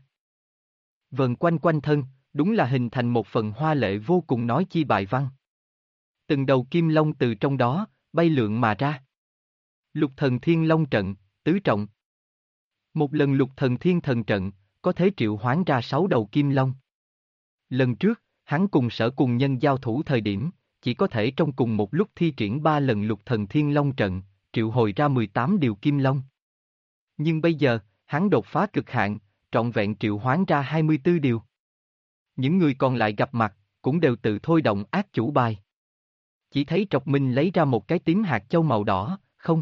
Vần quanh thân, đúng là hình thành một phần hoa lệ vô cùng nói chi bài văn. Từng đầu kim long từ trong đó, bay lượn mà ra. Lục thần thiên long trận, tứ trọng. Một lần lục thần thiên thần trận, có thể triệu hoán ra 6 đầu kim long. Lần trước, hắn cùng Sở Cùng Nhân giao thủ thời điểm, chỉ có thể trong cùng một lúc thi triển 3 lần lục thần thiên long trận, triệu hồi ra 18 điều kim long. Nhưng bây giờ, hắn đột phá cực hạn, trọn vẹn triệu hoán ra 24 điều. Những người còn lại gặp mặt, cũng đều tự thôi động ác chủ bài. Chỉ thấy Trọc Minh lấy ra một cái tím hạt châu màu đỏ, không.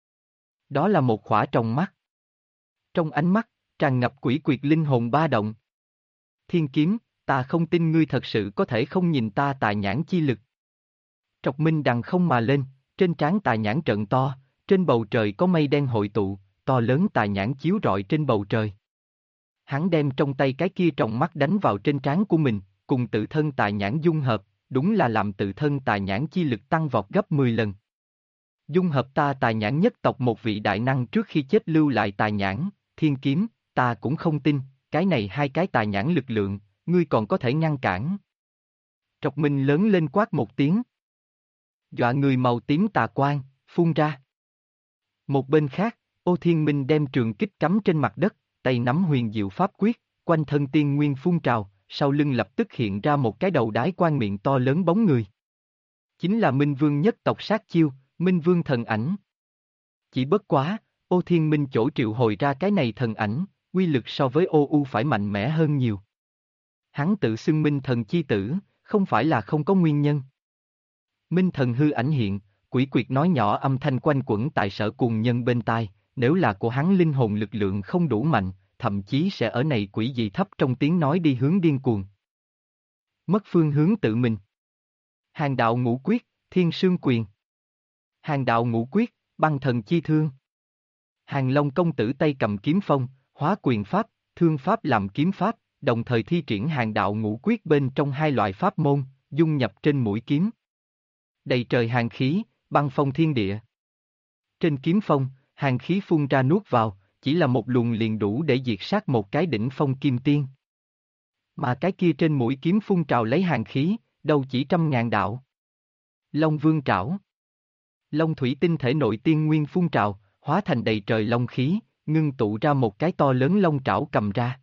Đó là một khỏa trong mắt. Trong ánh mắt, tràn ngập quỷ quyệt linh hồn ba động. Thiên kiếm, ta không tin ngươi thật sự có thể không nhìn ta tà nhãn chi lực. Trọc Minh đằng không mà lên, trên trán tà nhãn trận to, trên bầu trời có mây đen hội tụ, to lớn tà nhãn chiếu rọi trên bầu trời. Hắn đem trong tay cái kia tròng mắt đánh vào trên trán của mình, cùng tự thân tà nhãn dung hợp, đúng là làm tự thân tà nhãn chi lực tăng vọt gấp 10 lần. Dung hợp ta tà nhãn nhất tộc một vị đại năng trước khi chết lưu lại tà nhãn, thiên kiếm, ta cũng không tin, cái này hai cái tà nhãn lực lượng, ngươi còn có thể ngăn cản. Trọc Minh lớn lên quát một tiếng. Dọa người màu tím tà quang, phun ra. Một bên khác, Ô Thiên Minh đem trường kích cắm trên mặt đất, tay nắm huyền diệu pháp quyết, quanh thân tiên nguyên phun trào, sau lưng lập tức hiện ra một cái đầu đái quan miệng to lớn bóng người. Chính là Minh Vương nhất tộc sát chiêu, Minh Vương thần ảnh. Chỉ bất quá, Ô Thiên Minh chỗ triệu hồi ra cái này thần ảnh, uy lực so với Ô U phải mạnh mẽ hơn nhiều. Hắn tự xưng Minh Thần chi tử, không phải là không có nguyên nhân. Minh Thần hư ảnh hiện, quỷ quyệt nói nhỏ âm thanh quanh quẩn tại Sở Cùng Nhân bên tai, nếu là của hắn linh hồn lực lượng không đủ mạnh, thậm chí sẽ ở này quỷ dị thấp trong tiếng nói đi hướng điên cuồng. Mất phương hướng tự mình. Hàng đạo ngũ quyết, thiên sương quyền. Hàng đạo ngũ quyết, băng thần chi thương. Hàng Long công tử tay cầm kiếm phong, hóa quyền pháp, thương pháp làm kiếm pháp, đồng thời thi triển hàng đạo ngũ quyết bên trong hai loại pháp môn, dung nhập trên mũi kiếm. Đầy trời hàng khí, băng phong thiên địa. Trên kiếm phong, hàng khí phun ra nuốt vào, chỉ là một luồng liền đủ để diệt sát một cái đỉnh phong kim tiên. Mà cái kia trên mũi kiếm phun trào lấy hàng khí, đâu chỉ trăm ngàn đạo. Long vương trảo. Long thủy tinh thể nội tiên nguyên phun trào, hóa thành đầy trời long khí, ngưng tụ ra một cái to lớn long trảo cầm ra.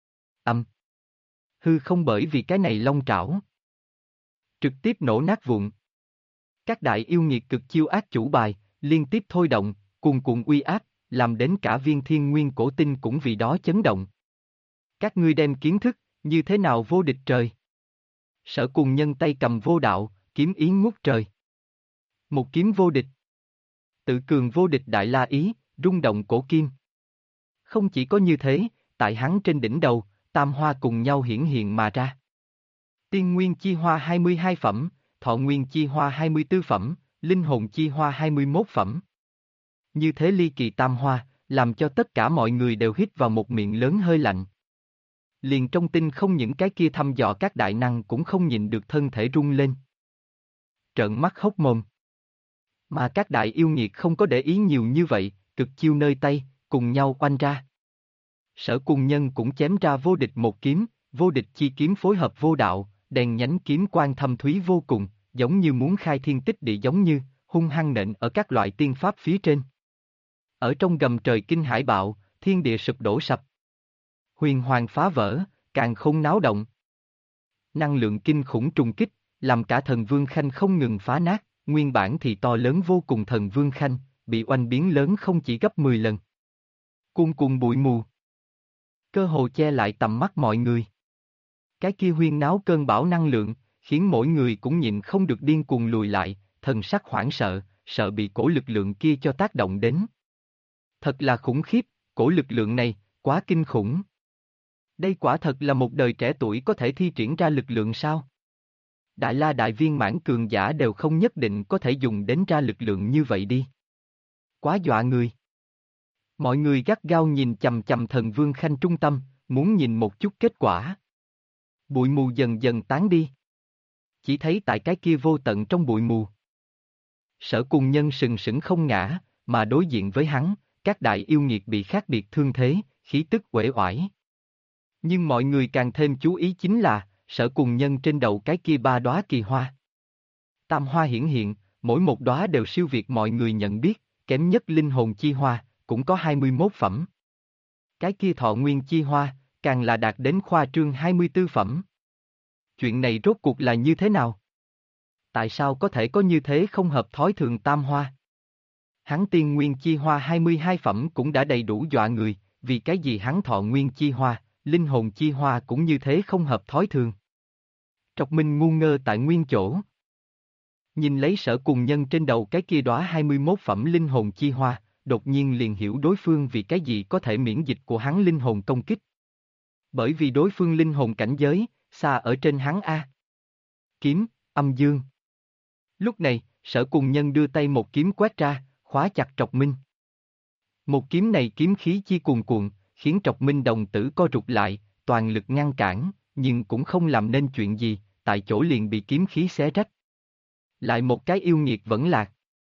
Hư không bởi vì cái này long trảo. Trực tiếp nổ nát vụn. Các đại yêu nghiệt cực chiêu ác chủ bài, liên tiếp thôi động, cuồn cuộn uy áp, làm đến cả viên thiên nguyên cổ tinh cũng vì đó chấn động. Các ngươi đem kiến thức, như thế nào vô địch trời? Sở Cùng Nhân tay cầm vô đạo, kiếm ý ngút trời. Một kiếm vô địch. Tự cường vô địch đại la ý, rung động cổ kim. Không chỉ có như thế, tại hắn trên đỉnh đầu, tam hoa cùng nhau hiển hiện mà ra. Tiên nguyên chi hoa 22 phẩm, thọ nguyên chi hoa 24 phẩm, linh hồn chi hoa 21 phẩm. Như thế ly kỳ tam hoa, làm cho tất cả mọi người đều hít vào một miệng lớn hơi lạnh. Liền trong tinh không những cái kia thăm dò các đại năng cũng không nhìn được thân thể rung lên. Trợn mắt hốc mồm. Mà các đại yêu nghiệt không có để ý nhiều như vậy, cực chiêu nơi tay, cùng nhau oanh ra. Sở Cùng Nhân cũng chém ra vô địch một kiếm, vô địch chi kiếm phối hợp vô đạo, đèn nhánh kiếm quang thâm thúy vô cùng, giống như muốn khai thiên tích địa giống như, hung hăng nện ở các loại tiên pháp phía trên. Ở trong gầm trời kinh hải bạo, thiên địa sụp đổ sập. Huyền hoàng phá vỡ, càng không náo động. Năng lượng kinh khủng trùng kích, làm cả thần vương khanh không ngừng phá nát, nguyên bản thì to lớn vô cùng thần vương khanh, bị oanh biến lớn không chỉ gấp 10 lần. Cuồn cuộn bụi mù. Cơ hồ che lại tầm mắt mọi người. Cái kia huyên náo cơn bão năng lượng, khiến mỗi người cũng nhịn không được điên cuồng lùi lại, thần sắc hoảng sợ, sợ bị cổ lực lượng kia cho tác động đến. Thật là khủng khiếp, cổ lực lượng này, quá kinh khủng. Đây quả thật là một đời trẻ tuổi có thể thi triển ra lực lượng sao? Đại la đại viên mãn cường giả đều không nhất định có thể dùng đến ra lực lượng như vậy đi. Quá dọa người. Mọi người gắt gao nhìn chằm chằm thần vương khanh trung tâm, muốn nhìn một chút kết quả. Bụi mù dần dần tán đi. Chỉ thấy tại cái kia vô tận trong bụi mù. Sở Cùng Nhân sừng sững không ngã, mà đối diện với hắn, các đại yêu nghiệt bị khác biệt thương thế, khí tức uể oải. Nhưng mọi người càng thêm chú ý chính là, Sở Cùng Nhân trên đầu cái kia ba đóa kỳ hoa. Tam hoa hiển hiện, mỗi một đóa đều siêu việt mọi người nhận biết, kém nhất linh hồn chi hoa, cũng có 21 phẩm. Cái kia thọ nguyên chi hoa, càng là đạt đến khoa trương 24 phẩm. Chuyện này rốt cuộc là như thế nào? Tại sao có thể có như thế không hợp thói thường tam hoa? Hắn tiên nguyên chi hoa 22 phẩm cũng đã đầy đủ dọa người, vì cái gì hắn thọ nguyên chi hoa, linh hồn chi hoa cũng như thế không hợp thói thường. Trọc Minh ngu ngơ tại nguyên chỗ. Nhìn lấy Sở Cùng Nhân trên đầu cái kia đóa 21 phẩm linh hồn chi hoa, đột nhiên liền hiểu đối phương vì cái gì có thể miễn dịch của hắn linh hồn công kích. Bởi vì đối phương linh hồn cảnh giới, xa ở trên hắn A. Kiếm, âm dương. Lúc này, Sở Cùng Nhân đưa tay một kiếm quét ra, khóa chặt Trọc Minh. Một kiếm này kiếm khí chi cuồn cuộn, khiến Trọc Minh đồng tử co rụt lại, toàn lực ngăn cản, nhưng cũng không làm nên chuyện gì, tại chỗ liền bị kiếm khí xé rách. Lại một cái yêu nghiệt vẫn lạc.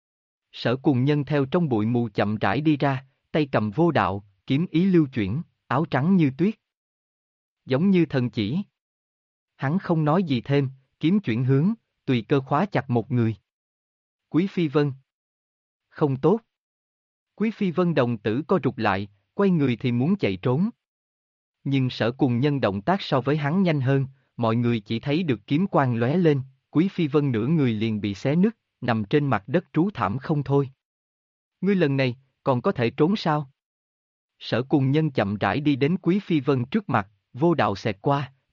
Sở Cùng Nhân theo trong bụi mù chậm rãi đi ra, tay cầm vô đạo, kiếm ý lưu chuyển, áo trắng như tuyết. Giống như thần chỉ. Hắn không nói gì thêm, kiếm chuyển hướng, tùy cơ khóa chặt một người. Quý Phi Vân. Không tốt. Quý Phi Vân đồng tử co rụt lại, quay người thì muốn chạy trốn. Nhưng Sở Cùng Nhân động tác so với hắn nhanh hơn, mọi người chỉ thấy được kiếm quang lóe lên, Quý Phi Vân nửa người liền bị xé nứt, nằm trên mặt đất trú thảm không thôi. Ngươi lần này, còn có thể trốn sao? Sở Cùng Nhân chậm rãi đi đến Quý Phi Vân trước mặt, vô đạo xẹt qua,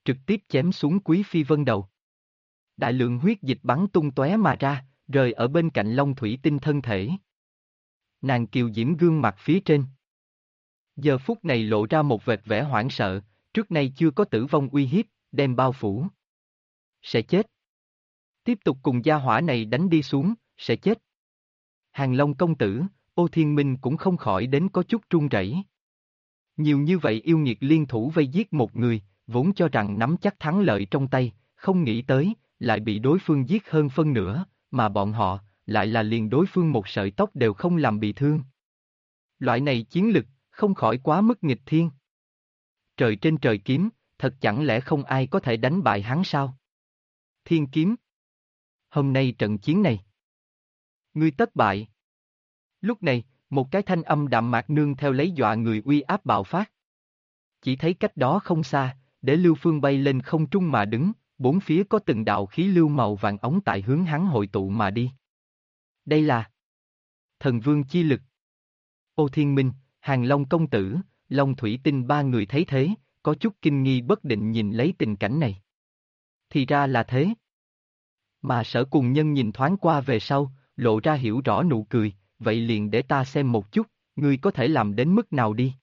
trực tiếp chém xuống Quý Phi Vân đầu. Đại lượng huyết dịch bắn tung tóe mà ra, rơi ở bên cạnh Long Thủy Tinh thân thể. Nàng kiều diễm gương mặt phía trên. Giờ phút này lộ ra một vệt vẻ hoảng sợ, trước nay chưa có tử vong uy hiếp, đem bao phủ. Sẽ chết. Tiếp tục cùng gia hỏa này đánh đi xuống, sẽ chết. Hàng Long công tử, Ô Thiên Minh cũng không khỏi đến có chút run rẩy. Nhiều như vậy yêu nghiệt liên thủ vây giết một người, vốn cho rằng nắm chắc thắng lợi trong tay, không nghĩ tới, lại bị đối phương giết hơn phân nửa, mà bọn họ, lại là liền đối phương một sợi tóc đều không làm bị thương. Loại này chiến lực, không khỏi quá mức nghịch thiên. Trời trên trời kiếm, thật chẳng lẽ không ai có thể đánh bại hắn sao? Thiên kiếm. Hôm nay trận chiến này. Ngươi tất bại. Lúc này, một cái thanh âm đạm mạc nương theo lấy dọa người uy áp bạo phát. Chỉ thấy cách đó không xa, để Lưu Phương bay lên không trung mà đứng, bốn phía có từng đạo khí lưu màu vàng ống tại hướng hắn hội tụ mà đi. Đây là Thần Vương chi lực. Ô Thiên Minh, Hàng Long công tử, Long Thủy Tinh ba người thấy thế, có chút kinh nghi bất định nhìn lấy tình cảnh này. Thì ra là thế. Mà Sở Cùng Nhân nhìn thoáng qua về sau, lộ ra hiểu rõ nụ cười, vậy liền để ta xem một chút, ngươi có thể làm đến mức nào đi.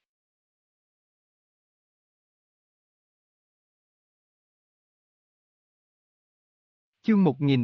Chương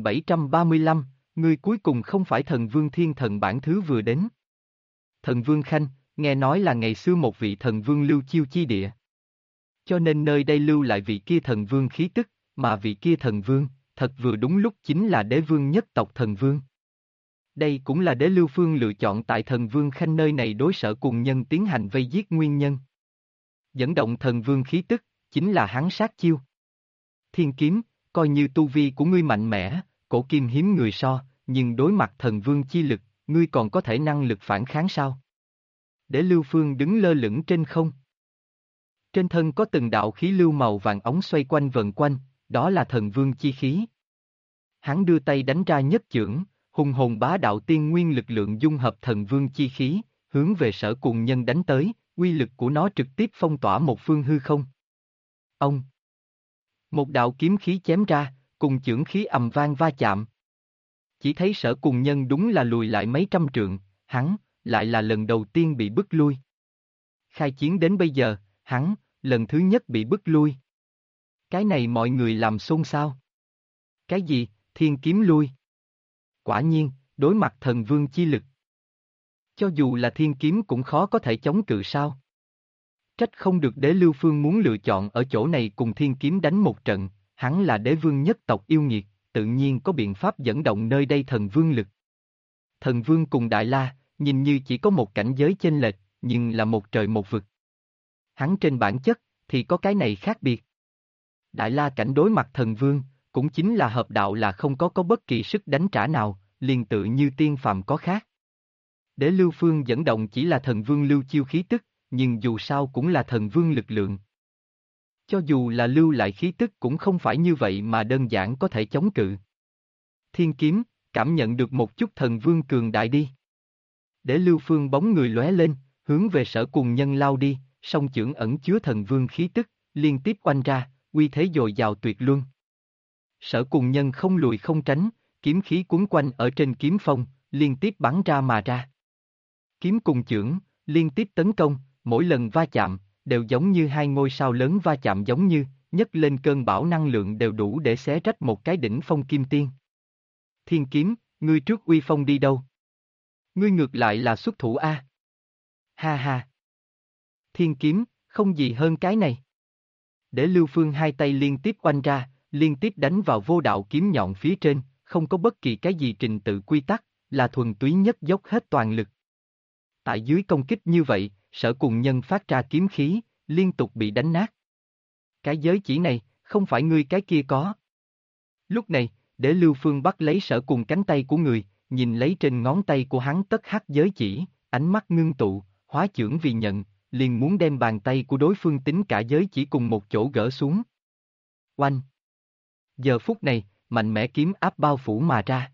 1735, ngươi cuối cùng không phải thần vương thiên thần bản thứ vừa đến. Thần vương Khanh, nghe nói là ngày xưa một vị thần vương lưu chiêu chi địa. Cho nên nơi đây lưu lại vị kia thần vương khí tức, mà vị kia thần vương, thật vừa đúng lúc chính là đế vương nhất tộc thần vương. Đây cũng là đế Lưu Phương lựa chọn tại thần vương Khanh nơi này đối Sở Cùng Nhân tiến hành vây giết nguyên nhân. Dẫn động thần vương khí tức, chính là hắn sát chiêu. Thiên kiếm, coi như tu vi của ngươi mạnh mẽ, cổ kim hiếm người so, nhưng đối mặt thần vương chi lực, ngươi còn có thể năng lực phản kháng sao? Đế Lưu Phương đứng lơ lửng trên không. Trên thân có từng đạo khí lưu màu vàng ống xoay quanh vần quanh, đó là thần vương chi khí. Hắn đưa tay đánh ra nhất chưởng, hùng hồn bá đạo tiên nguyên lực lượng dung hợp thần vương chi khí, hướng về Sở Cùng Nhân đánh tới, uy lực của nó trực tiếp phong tỏa một phương hư không. Ông! Một đạo kiếm khí chém ra, cùng chưởng khí ầm vang va chạm. Chỉ thấy Sở Cùng Nhân đúng là lùi lại mấy trăm trượng, hắn, lại là lần đầu tiên bị bức lui. Khai chiến đến bây giờ, hắn, lần thứ nhất bị bức lui. Cái này mọi người làm xôn xao. Cái gì, thiên kiếm lui? Quả nhiên, đối mặt thần vương chi lực. Cho dù là thiên kiếm cũng khó có thể chống cự sao. Trách không được đế Lưu Phương muốn lựa chọn ở chỗ này cùng thiên kiếm đánh một trận, hắn là đế vương nhất tộc yêu nghiệt, tự nhiên có biện pháp dẫn động nơi đây thần vương lực. Thần vương cùng Đại La, nhìn như chỉ có một cảnh giới chênh lệch, nhưng là một trời một vực. Hắn trên bản chất, thì có cái này khác biệt. Đại La cảnh đối mặt thần vương, cũng chính là hợp đạo là không có bất kỳ sức đánh trả nào, liền tự như tiên phàm có khác. Đế Lưu Phương dẫn động chỉ là thần vương lưu chiêu khí tức, nhưng dù sao cũng là thần vương lực lượng. Cho dù là lưu lại khí tức cũng không phải như vậy mà đơn giản có thể chống cự. Thiên kiếm, cảm nhận được một chút thần vương cường đại đi. Đế Lưu Phương bóng người lóe lên, hướng về Sở Cùng Nhân lao đi, song chưởng ẩn chứa thần vương khí tức, liên tiếp oanh ra, uy thế dồi dào tuyệt luân. Sở Cùng Nhân không lùi không tránh, kiếm khí cuốn quanh ở trên kiếm phong, liên tiếp bắn ra mà ra. Kiếm cùng chưởng, liên tiếp tấn công, mỗi lần va chạm, đều giống như hai ngôi sao lớn va chạm giống như, nhấc lên cơn bão năng lượng đều đủ để xé rách một cái đỉnh phong kim tiên. Thiên kiếm, ngươi trước uy phong đi đâu? Ngươi ngược lại là xuất thủ a. Ha ha. Thiên kiếm, không gì hơn cái này. Để Lưu Phương hai tay liên tiếp oanh ra, liên tiếp đánh vào vô đạo kiếm nhọn phía trên, không có bất kỳ cái gì trình tự quy tắc, là thuần túy nhất dốc hết toàn lực. Tại dưới công kích như vậy, Sở Cùng Nhân phát ra kiếm khí, liên tục bị đánh nát. Cái giới chỉ này, không phải ngươi cái kia có. Lúc này, để Lưu Phương bắt lấy Sở Cùng cánh tay của người, nhìn lấy trên ngón tay của hắn tất hắc giới chỉ, ánh mắt ngưng tụ, hóa chưởng vì nhận, liền muốn đem bàn tay của đối phương tính cả giới chỉ cùng một chỗ gỡ xuống. Oanh! Giờ phút này, mạnh mẽ kiếm áp bao phủ mà ra.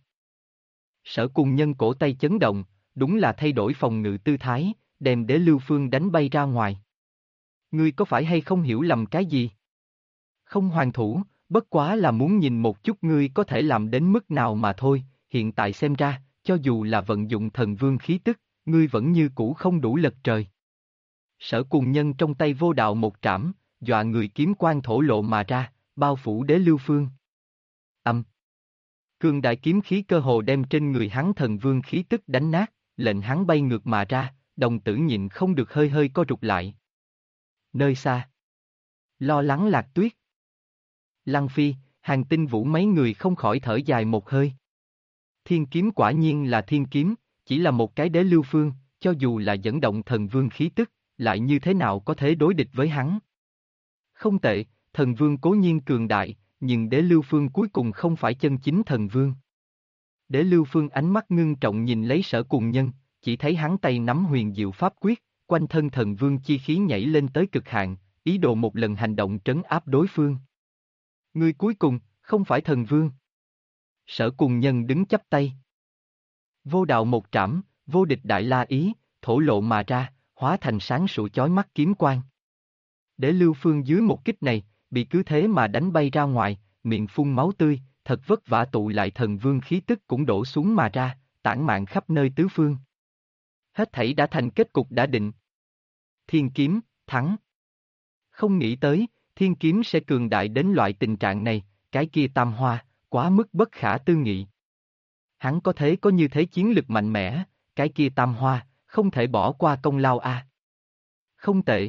Sở Cùng Nhân cổ tay chấn động, đúng là thay đổi phòng ngự tư thái, đem Đế Lưu Phương đánh bay ra ngoài. Ngươi có phải hay không hiểu lầm cái gì? Không hoàn thủ, bất quá là muốn nhìn một chút ngươi có thể làm đến mức nào mà thôi, hiện tại xem ra, cho dù là vận dụng thần vương khí tức, ngươi vẫn như cũ không đủ lật trời. Sở Cùng Nhân trong tay vô đạo một trảm, dọa người kiếm quang thổ lộ mà ra, bao phủ Đế Lưu Phương. Âm. Cường đại kiếm khí cơ hồ đem trên người hắn thần vương khí tức đánh nát, lệnh hắn bay ngược mà ra, đồng tử nhịn không được hơi hơi co rụt lại. Nơi xa. Lo lắng Lạc Tuyết. Lăng Phi, Hàng Tinh Vũ mấy người không khỏi thở dài một hơi. Thiên kiếm quả nhiên là thiên kiếm, chỉ là một cái Đế Lưu Phương, cho dù là dẫn động thần vương khí tức, lại như thế nào có thể đối địch với hắn. Không tệ, thần vương cố nhiên cường đại, nhưng Đế Lưu Phương cuối cùng không phải chân chính thần vương. Đế Lưu Phương ánh mắt ngưng trọng nhìn lấy Sở Cùng Nhân, chỉ thấy hắn tay nắm huyền diệu pháp quyết, quanh thân thần vương chi khí nhảy lên tới cực hạn, ý đồ một lần hành động trấn áp đối phương. Ngươi cuối cùng, không phải thần vương. Sở Cùng Nhân đứng chắp tay. Vô đạo một trảm, vô địch đại la ý, thổ lộ mà ra, hóa thành sáng sủa chói mắt kiếm quang. Đế Lưu Phương dưới một kích này, bị cứ thế mà đánh bay ra ngoài, miệng phun máu tươi, thật vất vả tụ lại thần vương khí tức cũng đổ xuống mà ra, tản mạn khắp nơi tứ phương. Hết thảy đã thành kết cục đã định. Thiên kiếm, thắng. Không nghĩ tới, thiên kiếm sẽ cường đại đến loại tình trạng này, cái kia tam hoa, quá mức bất khả tư nghị. Hắn có thế có như thế chiến lực mạnh mẽ, cái kia tam hoa, không thể bỏ qua công lao a. Không tệ.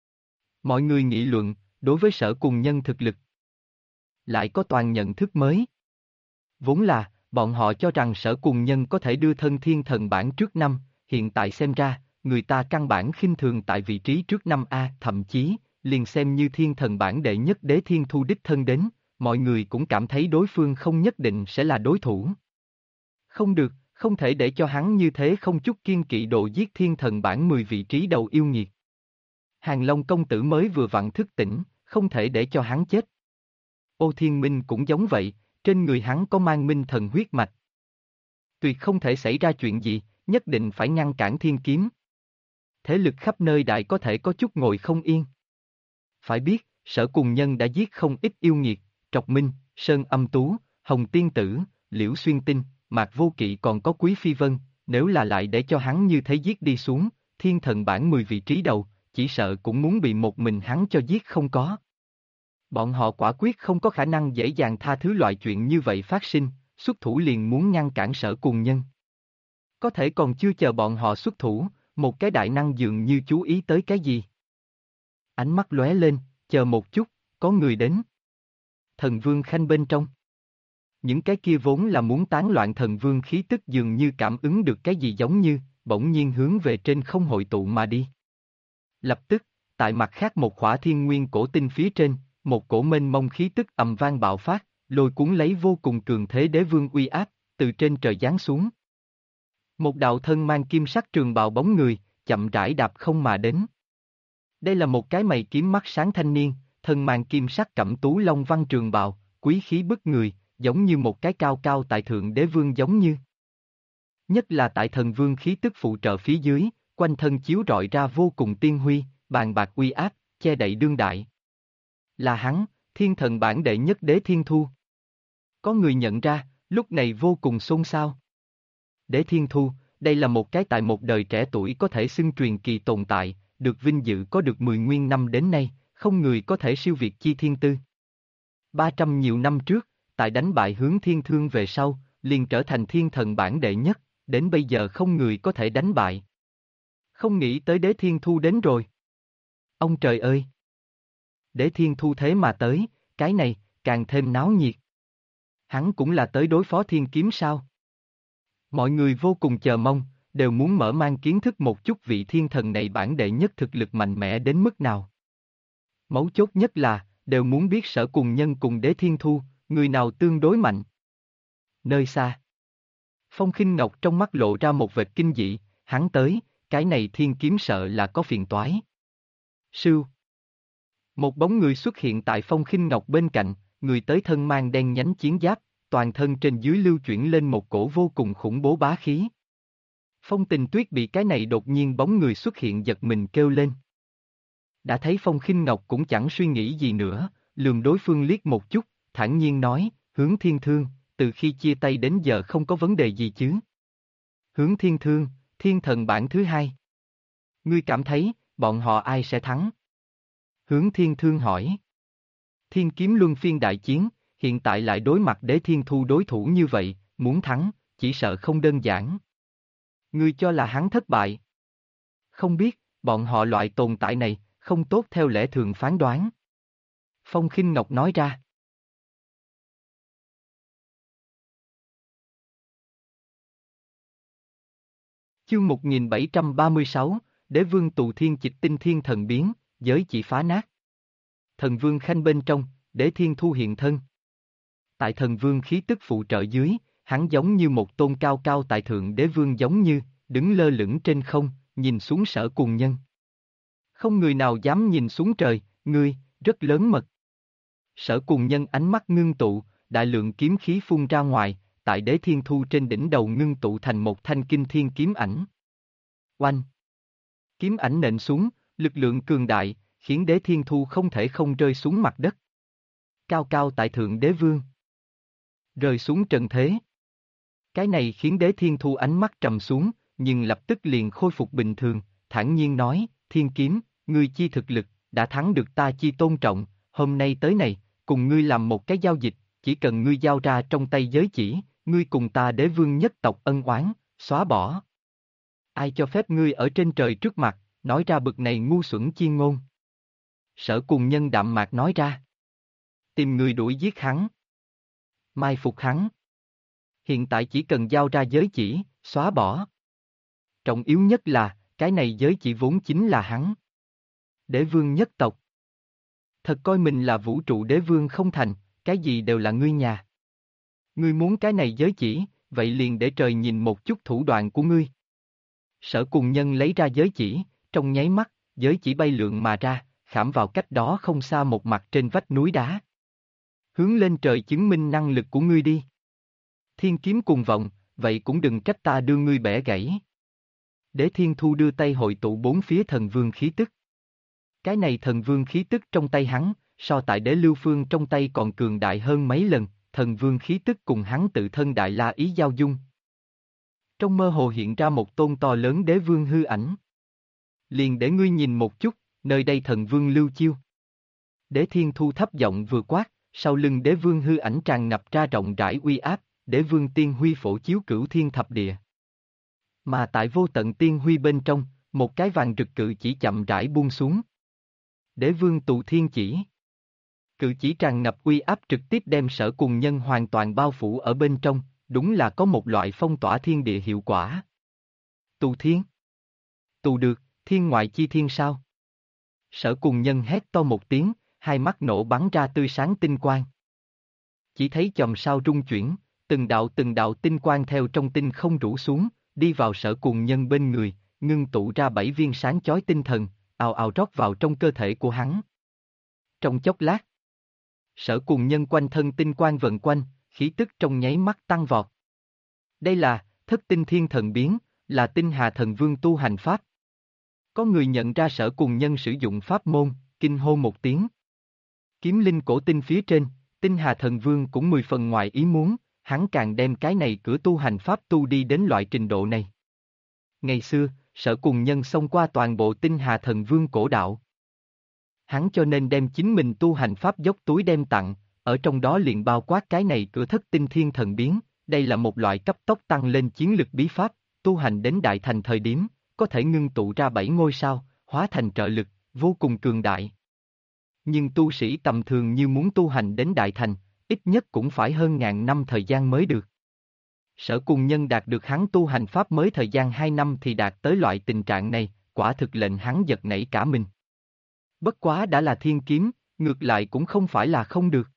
Mọi người nghị luận, đối với Sở Cùng Nhân thực lực. Lại có toàn nhận thức mới. Vốn là, bọn họ cho rằng Sở Cùng Nhân có thể đưa thân thiên thần bảng trước năm, hiện tại xem ra, người ta căn bản khinh thường tại vị trí trước năm A, thậm chí, liền xem như thiên thần bảng đệ nhất Đế Thiên Thu đích thân đến, mọi người cũng cảm thấy đối phương không nhất định sẽ là đối thủ. Không được, không thể để cho hắn như thế không chút kiên kỵ độ giết thiên thần bảng 10 vị trí đầu yêu nghiệt. Hàng Long công tử mới vừa vặn thức tỉnh, không thể để cho hắn chết. Ô Thiên Minh cũng giống vậy, trên người hắn có mang minh thần huyết mạch. Tuyệt không thể xảy ra chuyện gì, nhất định phải ngăn cản thiên kiếm. Thế lực khắp nơi đại có thể có chút ngồi không yên. Phải biết, Sở Cùng Nhân đã giết không ít yêu nghiệt, Trọc Minh, Sơn Âm Tú, Hồng Tiên Tử, Liễu Xuyên Tinh, Mạc Vô Kỵ còn có Quý Phi Vân, nếu là lại để cho hắn như thế giết đi xuống, thiên thần bảng 10 vị trí đầu, chỉ sợ cũng muốn bị một mình hắn cho giết không có. Bọn họ quả quyết không có khả năng dễ dàng tha thứ loại chuyện như vậy phát sinh, xuất thủ liền muốn ngăn cản Sở Cùng Nhân. Có thể còn chưa chờ bọn họ xuất thủ, một cái đại năng dường như chú ý tới cái gì. Ánh mắt lóe lên, chờ một chút, có người đến. Thần Vương Khanh bên trong. Những cái kia vốn là muốn tán loạn thần vương khí tức dường như cảm ứng được cái gì giống như, bỗng nhiên hướng về trên không hội tụ mà đi. Lập tức, tại mặt khác một khỏa thiên nguyên cổ tinh phía trên, một cổ mênh mông khí tức ầm vang bạo phát, lôi cuốn lấy vô cùng cường thế đế vương uy áp, từ trên trời giáng xuống. Một đạo thân mang kim sắc trường bào bóng người, chậm rãi đạp không mà đến. Đây là một cái mày kiếm mắt sáng thanh niên, thân mang kim sắc cẩm tú long văn trường bào, quý khí bức người, giống như một cái cao cao tại thượng đế vương giống như. Nhất là tại thần vương khí tức phụ trợ phía dưới, quanh thân chiếu rọi ra vô cùng tiên huy, bàn bạc uy áp, che đậy đương đại. Là hắn, thiên thần bảng đệ nhất Đế Thiên Thu. Có người nhận ra, lúc này vô cùng xôn xao. Đế Thiên Thu, đây là một cái tại một đời trẻ tuổi có thể xưng truyền kỳ tồn tại, được vinh dự có được 10 nguyên năm đến nay, không người có thể siêu việt chi thiên tư. 300 nhiều năm trước, tại đánh bại Hướng Thiên Thương về sau, liền trở thành thiên thần bảng đệ nhất, đến bây giờ không người có thể đánh bại. Không nghĩ tới Đế Thiên Thu đến rồi. Ông trời ơi! Đế Thiên Thu thế mà tới, cái này, càng thêm náo nhiệt. Hắn cũng là tới đối phó thiên kiếm sao? Mọi người vô cùng chờ mong, đều muốn mở mang kiến thức một chút vị thiên thần này bản đệ nhất thực lực mạnh mẽ đến mức nào. Mấu chốt nhất là, đều muốn biết Sở Cùng Nhân cùng Đế Thiên Thu, người nào tương đối mạnh. Nơi xa, Phong Khinh Ngọc trong mắt lộ ra một vệt kinh dị, hắn tới, cái này thiên kiếm sợ là có phiền toái. Sưu. Một bóng người xuất hiện tại Phong Khinh Ngọc bên cạnh, người tới thân mang đen nhánh chiến giáp, toàn thân trên dưới lưu chuyển lên một cổ vô cùng khủng bố bá khí. Phong Tình Tuyết bị cái này đột nhiên bóng người xuất hiện giật mình kêu lên. Đã thấy Phong Khinh Ngọc cũng chẳng suy nghĩ gì nữa, lườm đối phương liếc một chút, thản nhiên nói, Hướng Thiên Thương, từ khi chia tay đến giờ không có vấn đề gì chứ? Hướng Thiên Thương, thiên thần bảng thứ hai. Ngươi cảm thấy, bọn họ ai sẽ thắng? Hướng Thiên Thương hỏi. Thiên kiếm luân phiên đại chiến, hiện tại lại đối mặt Đế Thiên Thu đối thủ như vậy, muốn thắng, chỉ sợ không đơn giản. Ngươi cho là hắn thất bại? Không biết, bọn họ loại tồn tại này, không tốt theo lẽ thường phán đoán. Phong Khinh Ngọc nói ra. Chương 1736, Đế Vương tù thiên chịch tinh thiên thần biến, giới chỉ phá nát. Thần Vương Khanh bên trong, Đế Thiên Thu hiện thân. Tại Thần Vương khí tức phụ trợ dưới, hắn giống như một tôn cao cao tại thượng Đế Vương giống như, đứng lơ lửng trên không, nhìn xuống Sở Cùng Nhân. Không người nào dám nhìn xuống trời, ngươi, rất lớn mật. Sở Cùng Nhân ánh mắt ngưng tụ, đại lượng kiếm khí phun ra ngoài, tại Đế Thiên Thu trên đỉnh đầu ngưng tụ thành một thanh kinh thiên kiếm ảnh. Oanh! Kiếm ảnh nện xuống, lực lượng cường đại, khiến Đế Thiên Thu không thể không rơi xuống mặt đất. Cao cao tại thượng Đế Vương. Rơi xuống trần thế. Cái này khiến Đế Thiên Thu ánh mắt trầm xuống, nhưng lập tức liền khôi phục bình thường, thản nhiên nói, Thiên Kiếm, ngươi chi thực lực, đã thắng được ta chi tôn trọng, hôm nay tới này, cùng ngươi làm một cái giao dịch, chỉ cần ngươi giao ra trong tay giới chỉ, ngươi cùng ta Đế Vương nhất tộc ân oán, xóa bỏ. Ai cho phép ngươi ở trên trời trước mặt, nói ra bực này ngu xuẩn chi ngôn. Sở Cùng Nhân đạm mạc nói ra. Tìm người đuổi giết hắn. Mai phục hắn. Hiện tại chỉ cần giao ra giới chỉ, xóa bỏ. Trọng yếu nhất là, cái này giới chỉ vốn chính là hắn. Đế Vương nhất tộc. Thật coi mình là vũ trụ Đế Vương không thành, cái gì đều là ngươi nhà. Ngươi muốn cái này giới chỉ, vậy liền để trời nhìn một chút thủ đoạn của ngươi. Sở Cùng Nhân lấy ra giới chỉ, trong nháy mắt, giới chỉ bay lượn mà ra, khảm vào cách đó không xa một mặt trên vách núi đá. Hướng lên trời chứng minh năng lực của ngươi đi. Thiên kiếm cùng vọng, vậy cũng đừng trách ta đưa ngươi bẻ gãy. Đế Thiên Thu đưa tay hội tụ bốn phía thần vương khí tức. Cái này thần vương khí tức trong tay hắn, so tại Đế Lưu Phương trong tay còn cường đại hơn mấy lần, thần vương khí tức cùng hắn tự thân đại la ý giao dung. Trong mơ hồ hiện ra một tôn to lớn Đế Vương hư ảnh. Liền để ngươi nhìn một chút, nơi đây thần vương lưu chiêu. Đế Thiên Thu thấp giọng vừa quát, sau lưng Đế Vương hư ảnh tràn ngập ra rộng rãi uy áp, Đế Vương tiên huy phổ chiếu cửu thiên thập địa. Mà tại vô tận tiên huy bên trong, một cái vàng rực cự chỉ chậm rãi buông xuống. Đế Vương tụ thiên chỉ. Cự chỉ tràn ngập uy áp trực tiếp đem Sở Cùng Nhân hoàn toàn bao phủ ở bên trong, đúng là có một loại phong tỏa thiên địa hiệu quả. Tù thiên. Tù được, thiên ngoại chi thiên sao? Sở Cùng Nhân hét to một tiếng, hai mắt nổ bắn ra tươi sáng tinh quang. Chỉ thấy chòm sao rung chuyển, từng đạo tinh quang theo trong tinh không rủ xuống, đi vào Sở Cùng Nhân bên người, ngưng tụ ra 7 viên sáng chói tinh thần, ào ào rót vào trong cơ thể của hắn. Trong chốc lát, Sở Cùng Nhân quanh thân tinh quang vần quanh, khí tức trong nháy mắt tăng vọt. Đây là Thất Tinh Thiên Thần Biến, là Tinh Hà Thần Vương tu hành pháp. Có người nhận ra Sở Cùng Nhân sử dụng pháp môn, kinh hô một tiếng. Kiếm linh cổ tinh phía trên, Tinh Hà Thần Vương cũng 10 phần ngoài ý muốn, hắn càng đem cái này cửa tu hành pháp tu đi đến loại trình độ này. Ngày xưa, Sở Cùng Nhân xông qua toàn bộ Tinh Hà Thần Vương cổ đạo. Hắn cho nên đem chính mình tu hành pháp dốc túi đem tặng, ở trong đó liền bao quát cái này cửa Thất Tinh Thiên Thần Biến, đây là một loại cấp tốc tăng lên chiến lực bí pháp, tu hành đến đại thành thời điểm, có thể ngưng tụ ra 7 ngôi sao, hóa thành trợ lực, vô cùng cường đại. Nhưng tu sĩ tầm thường như muốn tu hành đến đại thành, ít nhất cũng phải hơn ngàn năm thời gian mới được. Sở Cùng Nhân đạt được hắn tu hành pháp mới thời gian 2 năm thì đạt tới loại tình trạng này, quả thực lệnh hắn giật nảy cả mình. Bất quá đã là thiên kiếm, ngược lại cũng không phải là không được.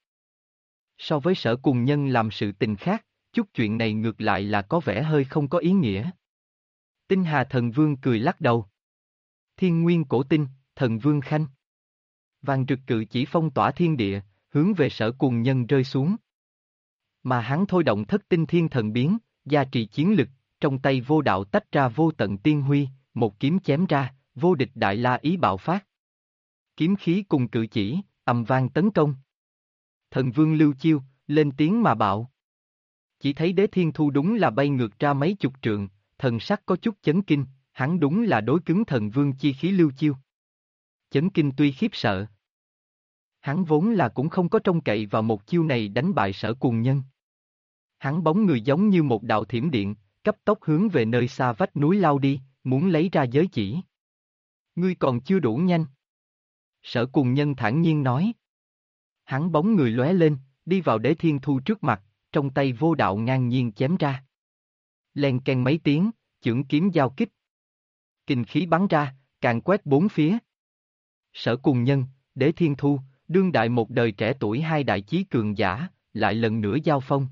So với Sở Cùng Nhân làm sự tình khác, chút chuyện này ngược lại là có vẻ hơi không có ý nghĩa. Tinh Hà Thần Vương cười lắc đầu. Thiên Nguyên Cổ Tinh, Thần Vương Khanh. Vàng rực cự chỉ phong tỏa thiên địa, hướng về Sở Cùng Nhân rơi xuống. Mà hắn thôi động Thất Tinh Thiên Thần Biến, gia trì chiến lực, trong tay vô đạo tách ra vô tận tiên huy, một kiếm chém ra, vô địch đại la ý bạo phát. Kiếm khí cùng cự chỉ, ầm vang tấn công. Thần vương Lưu Chiêu, lên tiếng mà bạo. Chỉ thấy Đế Thiên Thu đúng là bay ngược ra mấy chục trượng, thần sắc có chút chấn kinh, hắn đúng là đối cứng thần vương chi khí Lưu Chiêu. Chấn kinh tuy khiếp sợ. Hắn vốn là cũng không có trông cậy vào một chiêu này đánh bại Sở Cuồng Nhân. Hắn bóng người giống như một đạo thiểm điện, cấp tốc hướng về nơi xa vách núi lao đi, muốn lấy ra giới chỉ. Ngươi còn chưa đủ nhanh. Sở Cuồng Nhân thản nhiên nói. Hắn bóng người lóe lên, đi vào Đế Thiên Thu trước mặt, trong tay vô đạo ngang nhiên chém ra. Len keng mấy tiếng, chưởng kiếm giao kích. Kình khí bắn ra, càng quét bốn phía. Sở Cuồng Nhân, Đế Thiên Thu, đương đại một đời trẻ tuổi hai đại chí cường giả, lại lần nữa giao phong.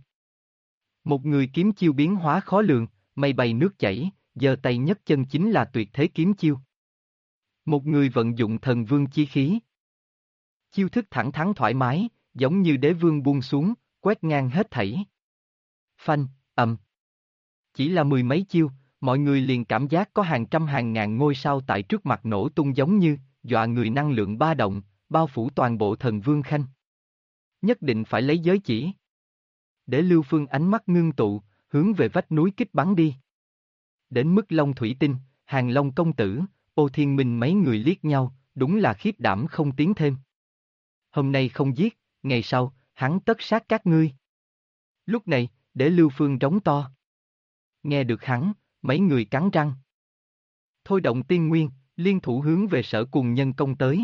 Một người kiếm chiêu biến hóa khó lường, mây bay nước chảy, giơ tay nhấc chân chính là tuyệt thế kiếm chiêu. Một người vận dụng thần vương chi khí. Chiêu thức thẳng thắn thoải mái, giống như đế vương buông xuống, quét ngang hết thảy. Phanh, ầm. Chỉ là mười mấy chiêu, mọi người liền cảm giác có hàng trăm hàng ngàn ngôi sao tại trước mặt nổ tung giống như, dọa người năng lượng ba động, bao phủ toàn bộ thần vương khanh. Nhất định phải lấy giới chỉ. Để Lưu Phương ánh mắt ngưng tụ, hướng về vách núi kích bắn đi. Đến mức Long Thủy Tinh, Hàng Long công tử, Ô Thiên Minh mấy người liếc nhau, đúng là khiếp đảm không tiến thêm. Hôm nay không giết, ngày sau, hắn tất sát các ngươi. Lúc này, để Lưu Phương rống to. Nghe được hắn, mấy người cắn răng. Thôi động tiên nguyên, liên thủ hướng về Sở Cuồng Nhân công tới.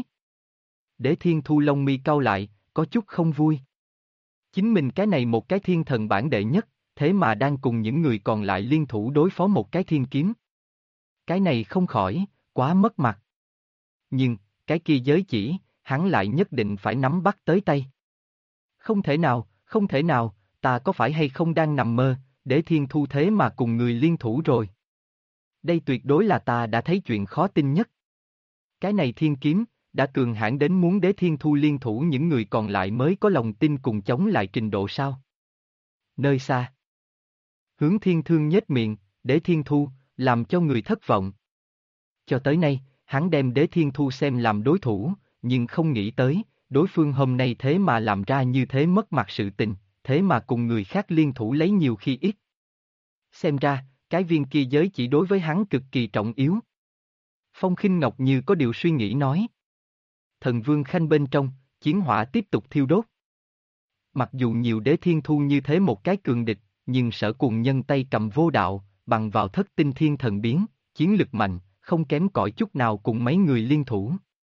Đế Thiên Thu lông mi cau lại, có chút không vui. Chính mình cái này một cái thiên thần bản đệ nhất, thế mà đang cùng những người còn lại liên thủ đối phó một cái thiên kiếm. Cái này không khỏi, quá mất mặt. Nhưng, cái kia giới chỉ, hắn lại nhất định phải nắm bắt tới tay. Không thể nào, không thể nào, ta có phải hay không đang nằm mơ, Đế Thiên Thu thế mà cùng người liên thủ rồi. Đây tuyệt đối là ta đã thấy chuyện khó tin nhất. Cái này thiên kiếm, đã cường hãn đến muốn Đế Thiên Thu liên thủ những người còn lại mới có lòng tin cùng chống lại trình độ sao. Nơi xa. Hướng Thiên Thương nhếch miệng, Đế Thiên Thu, làm cho người thất vọng. Cho tới nay, hắn đem Đế Thiên Thu xem làm đối thủ, nhưng không nghĩ tới, đối phương hôm nay thế mà làm ra như thế mất mặt sự tình, thế mà cùng người khác liên thủ lấy nhiều khi ít. Xem ra, cái viên kia giới chỉ đối với hắn cực kỳ trọng yếu. Phong Khinh Ngọc như có điều suy nghĩ nói. Thần Vương Khanh bên trong, chiến hỏa tiếp tục thiêu đốt. Mặc dù nhiều Đế Thiên Thu như thế một cái cường địch, nhưng Sở Cuồng Nhân tay cầm vô đạo, bằng vào thất tinh thiên thần biến, chiến lực mạnh, không kém cỏi chút nào cùng mấy người liên thủ.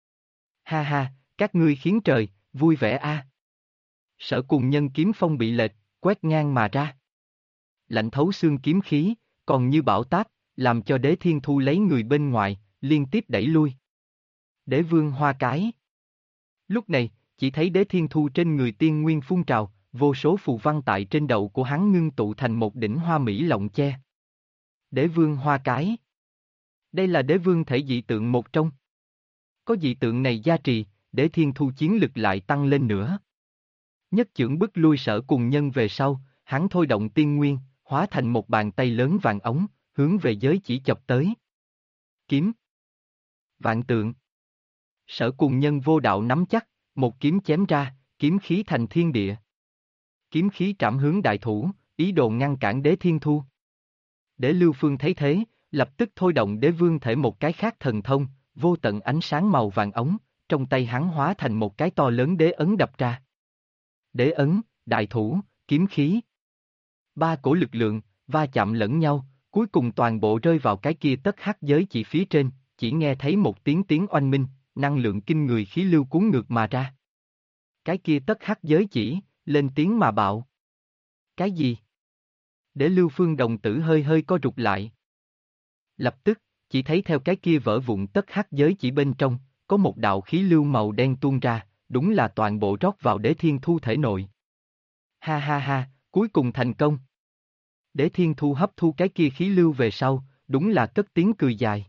Ha ha, các ngươi khiến trời, vui vẻ a. Sở Cuồng Nhân kiếm phong bị lệch, quét ngang mà ra. Lạnh thấu xương kiếm khí, còn như bão táp, làm cho Đế Thiên Thu lấy người bên ngoài, liên tiếp đẩy lui. Đế Vương Hoa Cái. Lúc này, chỉ thấy Đế Thiên Thu trên người tiên nguyên phun trào, vô số phù văn tại trên đầu của hắn ngưng tụ thành một đỉnh hoa mỹ lộng che. Đế Vương Hoa Cái. Đây là Đế Vương thể dị tượng một trong. Có dị tượng này gia trì, Đế Thiên Thu chiến lực lại tăng lên nữa. Nhất chưởng bức lui Sở Cuồng Nhân về sau, hắn thôi động tiên nguyên, hóa thành một bàn tay lớn vàng ống, hướng về giới chỉ chọc tới. Kiếm. Vạn tượng. Sở Cuồng Nhân vô đạo nắm chắc, một kiếm chém ra, kiếm khí thành thiên địa. Kiếm khí trảm hướng đại thủ, ý đồ ngăn cản Đế Thiên Thu. Đế Lưu Phương thấy thế, lập tức thôi động Đế Vương thể một cái khác thần thông, vô tận ánh sáng màu vàng ống, trong tay hắn hóa thành một cái to lớn đế ấn đập ra. Đế ấn, đại thủ, kiếm khí. Ba cổ lực lượng, va chạm lẫn nhau, cuối cùng toàn bộ rơi vào cái kia tất hắc giới chỉ phía trên, chỉ nghe thấy một tiếng tiếng oanh minh, năng lượng kinh người khí lưu cuốn ngược mà ra. Cái kia tất hắc giới chỉ, lên tiếng mà bạo. Cái gì? Để Lưu Phương đồng tử hơi hơi co rụt lại. Lập tức, chỉ thấy theo cái kia vỡ vụn tất hắc giới chỉ bên trong, có một đạo khí lưu màu đen tuôn ra, đúng là toàn bộ rót vào Đế Thiên Thu thể nội. Ha ha ha, cuối cùng thành công. Đế Thiên Thu hấp thu cái kia khí lưu về sau, đúng là cất tiếng cười dài.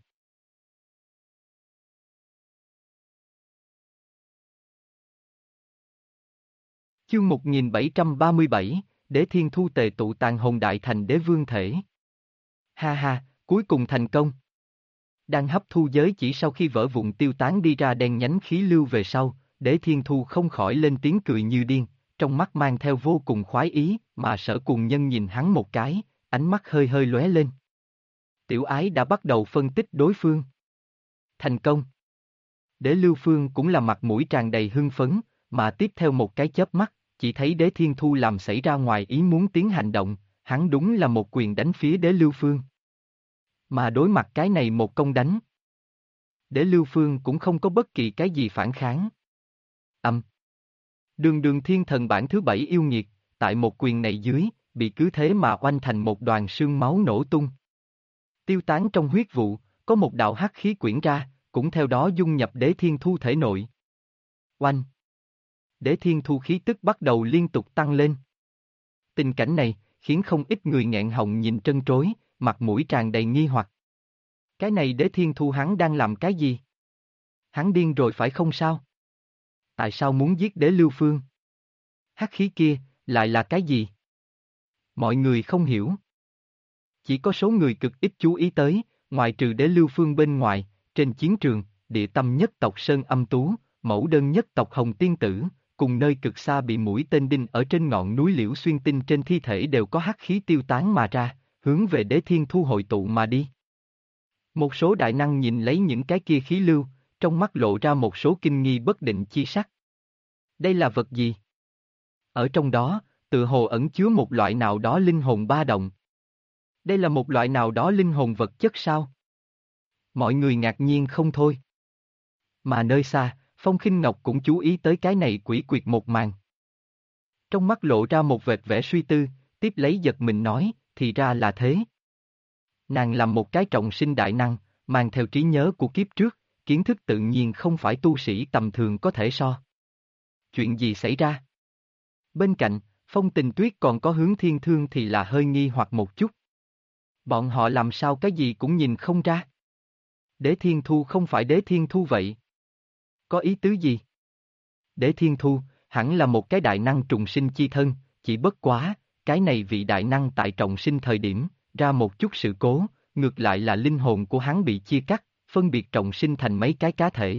Chương 1737, Đế Thiên Thu tề tụ tàn hồn đại thành đế vương thể. Ha ha, cuối cùng thành công. Đang hấp thu giới chỉ sau khi vỡ vụn tiêu tán đi ra đen nhánh khí lưu về sau, Đế Thiên Thu không khỏi lên tiếng cười như điên, trong mắt mang theo vô cùng khoái ý, mà Sở Cùng Nhân nhìn hắn một cái, ánh mắt hơi hơi lóe lên. Tiểu Ái đã bắt đầu phân tích đối phương. Thành công. Đế Lưu Phương cũng là mặt mũi tràn đầy hưng phấn, mà tiếp theo một cái chớp mắt, chỉ thấy Đế Thiên Thu làm xảy ra ngoài ý muốn tiến hành động, hắn đúng là một quyền đánh phía Đế Lưu Phương. Mà đối mặt cái này một công đánh, Đế Lưu Phương cũng không có bất kỳ cái gì phản kháng. Đường Đường Thiên Thần bản thứ 7 yêu nghiệt, tại một quyền này dưới, bị cứ thế mà oanh thành một đoàn sương máu nổ tung. Tiêu tán trong huyết vụ, có một đạo hắc khí quyển ra, cũng theo đó dung nhập Đế Thiên Thu thể nội. Oanh! Đế Thiên Thu khí tức bắt đầu liên tục tăng lên. Tình cảnh này, khiến không ít người nghẹn họng nhìn trân trối, mặt mũi tràn đầy nghi hoặc. Cái này Đế Thiên Thu hắn đang làm cái gì? Hắn điên rồi phải không sao? Tại sao muốn giết Đế Lưu Phương? Hắc khí kia, lại là cái gì? Mọi người không hiểu. Chỉ có số người cực ít chú ý tới, ngoài trừ Đế Lưu Phương bên ngoài, trên chiến trường, địa tâm nhất tộc Sơn Âm Tú, mẫu đơn nhất tộc Hồng Tiên Tử, cùng nơi cực xa bị mũi tên đinh ở trên ngọn núi Liễu Xuyên Tinh trên thi thể đều có hắc khí tiêu tán mà ra, hướng về Đế Thiên Thu hội tụ mà đi. Một số đại năng nhìn lấy những cái kia khí lưu, trong mắt lộ ra một số kinh nghi bất định chi sắc. Đây là vật gì? Ở trong đó, tự hồ ẩn chứa một loại nào đó linh hồn ba động. Đây là một loại nào đó linh hồn vật chất sao? Mọi người ngạc nhiên không thôi. Mà nơi xa, Phong Khinh Ngọc cũng chú ý tới cái này quỷ quyệt một màn. Trong mắt lộ ra một vệt vẻ suy tư, tiếp lấy giật mình nói, thì ra là thế. Nàng làm một cái trọng sinh đại năng, mang theo trí nhớ của kiếp trước, kiến thức tự nhiên không phải tu sĩ tầm thường có thể so. Chuyện gì xảy ra? Bên cạnh, Phong Tình Tuyết còn có Hướng Thiên Thương thì là hơi nghi hoặc một chút. Bọn họ làm sao cái gì cũng nhìn không ra. Đế Thiên Thu không phải Đế Thiên Thu vậy. Có ý tứ gì? Đế Thiên Thu, hẳn là một cái đại năng trùng sinh chi thân, chỉ bất quá, cái này vị đại năng tại trọng sinh thời điểm, ra một chút sự cố, ngược lại là linh hồn của hắn bị chia cắt, phân biệt trọng sinh thành mấy cái cá thể.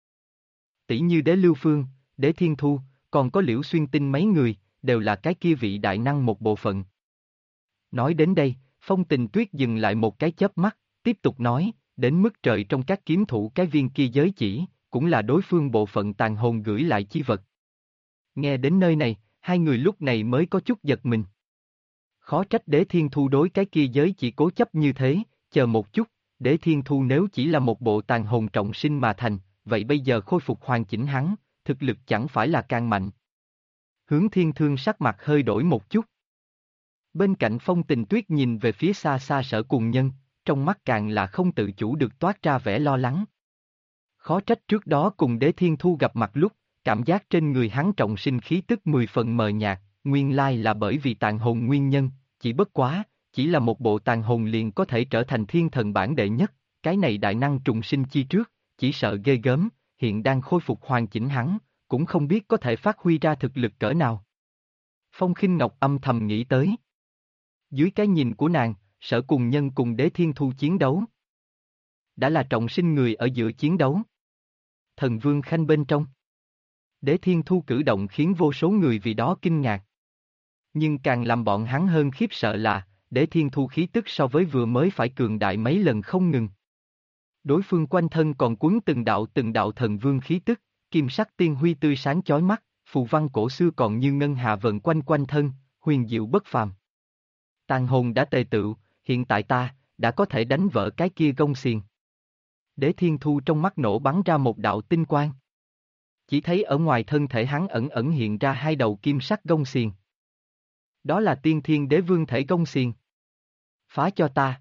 Tỷ như Đế Lưu Phương, Đế Thiên Thu, còn có Liễu Xuyên Tinh mấy người, đều là cái kia vị đại năng một bộ phận. Nói đến đây, Phong Tình Tuyết dừng lại một cái chớp mắt, tiếp tục nói, đến mức trời trong các kiếm thủ cái viên kia giới chỉ, cũng là đối phương bộ phận tàn hồn gửi lại chi vật. Nghe đến nơi này, hai người lúc này mới có chút giật mình. Khó trách Đế Thiên Thu đối cái kia giới chỉ cố chấp như thế, chờ một chút, Đế Thiên Thu nếu chỉ là một bộ tàn hồn trọng sinh mà thành, vậy bây giờ khôi phục hoàn chỉnh hắn, thực lực chẳng phải là càng mạnh. Hướng Thiên Thương sắc mặt hơi đổi một chút. Bên cạnh Phong Tình Tuyết nhìn về phía xa xa Sở Cùng Nhân, trong mắt càng là không tự chủ được toát ra vẻ lo lắng. Khó trách trước đó cùng Đế Thiên Thu gặp mặt lúc, cảm giác trên người hắn trọng sinh khí tức 10 phần mờ nhạt, nguyên lai là bởi vì tàn hồn nguyên nhân, chỉ bất quá, chỉ là một bộ tàn hồn liền có thể trở thành thiên thần bản đệ nhất, cái này đại năng trùng sinh chi trước, chỉ sợ ghê gớm, hiện đang khôi phục hoàn chỉnh hắn, cũng không biết có thể phát huy ra thực lực cỡ nào. Phong Khinh Ngọc âm thầm nghĩ tới. Dưới cái nhìn của nàng, Sở Cùng Nhân cùng Đế Thiên Thu chiến đấu. Đã là trọng sinh người ở giữa chiến đấu. Thần Vương Khanh bên trong. Đế Thiên Thu cử động khiến vô số người vì đó kinh ngạc. Nhưng càng làm bọn hắn hơn khiếp sợ là, Đế Thiên Thu khí tức so với vừa mới phải cường đại mấy lần không ngừng. Đối phương quanh thân còn cuốn từng đạo thần vương khí tức, kim sắc tiên huy tươi sáng chói mắt, phù văn cổ xưa còn như ngân hà vần quanh quanh thân, huyền diệu bất phàm. Tàn hồn đã tề tựu, hiện tại ta, đã có thể đánh vỡ cái kia gông xiềng. Đế Thiên Thu trong mắt nổ bắn ra một đạo tinh quang. Chỉ thấy ở ngoài thân thể hắn ẩn ẩn hiện ra hai đầu kim sắc gông xiềng. Đó là tiên thiên đế vương thể gông xiềng. Phá cho ta.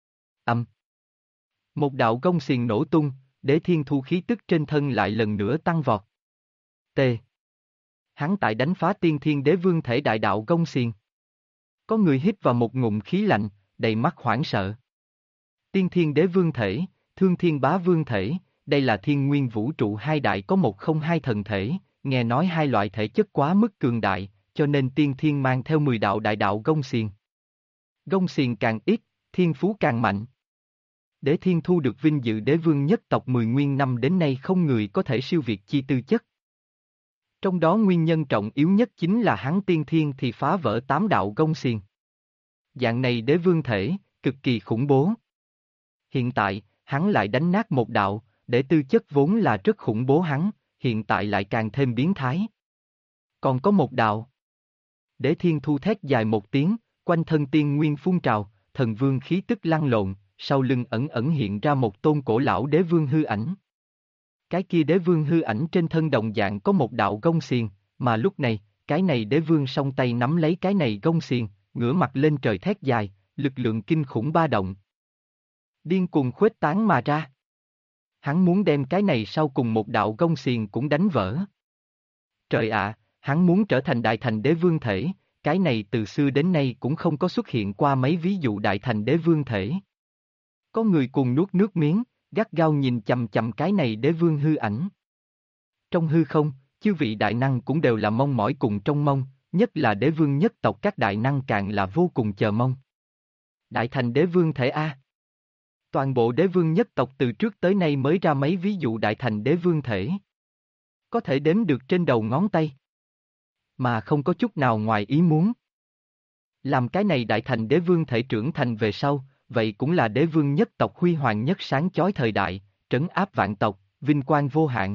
Một đạo gông xiềng nổ tung, Đế Thiên Thu khí tức trên thân lại lần nữa tăng vọt. T. Hắn tại đánh phá tiên thiên đế vương thể đại đạo gông xiềng. Có người hít vào một ngụm khí lạnh, đầy mắt hoảng sợ. Tiên thiên đế vương thể, thương thiên bá vương thể, đây là thiên nguyên vũ trụ hai đại có một không hai thần thể, nghe nói hai loại thể chất quá mức cường đại, cho nên tiên thiên mang theo 10 đạo đại đạo gông xiềng. Gông xiềng càng ít, thiên phú càng mạnh. Đế Thiên Thu được vinh dự đế vương nhất tộc 10 nguyên năm đến nay không người có thể siêu việt chi tư chất. Trong đó nguyên nhân trọng yếu nhất chính là hắn tiên thiên thì phá vỡ 8 đạo gông xiềng. Dạng này đế vương thể, cực kỳ khủng bố. Hiện tại, hắn lại đánh nát một đạo, để tư chất vốn là rất khủng bố hắn, hiện tại lại càng thêm biến thái. Còn có một đạo. Đế Thiên Thu thét dài một tiếng, quanh thân tiên nguyên phun trào, thần vương khí tức lăn lộn, sau lưng ẩn ẩn hiện ra một tôn cổ lão đế vương hư ảnh. Cái kia đế vương hư ảnh trên thân đồng dạng có một đạo gông xiềng, mà lúc này, cái này đế vương song tay nắm lấy cái này gông xiềng, ngửa mặt lên trời thét dài, lực lượng kinh khủng ba động. Điên cuồng khuếch tán mà ra. Hắn muốn đem cái này sau cùng một đạo gông xiềng cũng đánh vỡ. Trời ạ, hắn muốn trở thành đại thành đế vương thể, cái này từ xưa đến nay cũng không có xuất hiện qua mấy ví dụ đại thành đế vương thể. Có người cùng nuốt nước miếng, gắt gao nhìn chằm chằm cái này đế vương hư ảnh. Trong hư không, chư vị đại năng cũng đều là mong mỏi cùng trông mong, nhất là đế vương nhất tộc các đại năng càng là vô cùng chờ mong. Đại thành đế vương thể A. Toàn bộ đế vương nhất tộc từ trước tới nay mới ra mấy ví dụ đại thành đế vương thể. Có thể đếm được trên đầu ngón tay. Mà không có chút nào ngoài ý muốn. Làm cái này đại thành đế vương thể trưởng thành về sau, vậy cũng là đế vương nhất tộc huy hoàng nhất sáng chói thời đại, trấn áp vạn tộc, vinh quang vô hạn.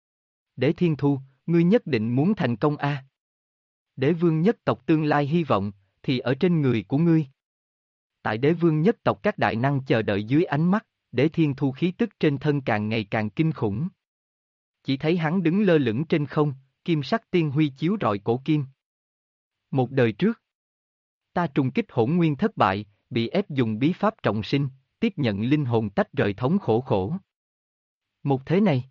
Đế Thiên Thu, ngươi nhất định muốn thành công A. Đế vương nhất tộc tương lai hy vọng, thì ở trên người của ngươi. Tại đế vương nhất tộc các đại năng chờ đợi dưới ánh mắt, Đế Thiên Thu khí tức trên thân càng ngày càng kinh khủng. Chỉ thấy hắn đứng lơ lửng trên không, kim sắc tiên huy chiếu rọi cổ kim. Một đời trước, ta trùng kích hỗn nguyên thất bại, bị ép dùng bí pháp trọng sinh, tiếp nhận linh hồn tách rời thống khổ. Một thế này,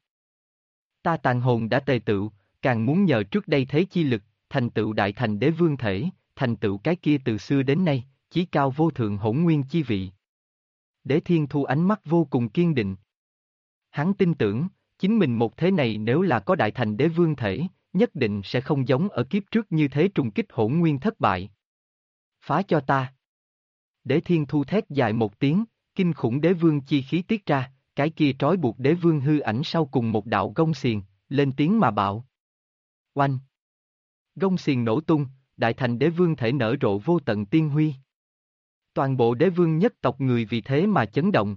ta tàn hồn đã tề tựu, càng muốn nhờ trước đây thế chi lực, thành tựu đại thành đế vương thể, thành tựu cái kia từ xưa đến nay, chí cao vô thượng hỗn nguyên chi vị. Đế Thiên Thu ánh mắt vô cùng kiên định. Hắn tin tưởng, chính mình một thế này nếu là có đại thành đế vương thể, nhất định sẽ không giống ở kiếp trước như thế trùng kích hỗn nguyên thất bại. Phá cho ta. Đế Thiên Thu thét dài một tiếng, kinh khủng đế vương chi khí tiết ra, cái kia trói buộc đế vương hư ảnh sau cùng một đạo gông xiềng, lên tiếng mà bạo. Oanh! Gông xiềng nổ tung, đại thành đế vương thể nở rộ vô tận tiên huy. Toàn bộ đế vương nhất tộc người vì thế mà chấn động.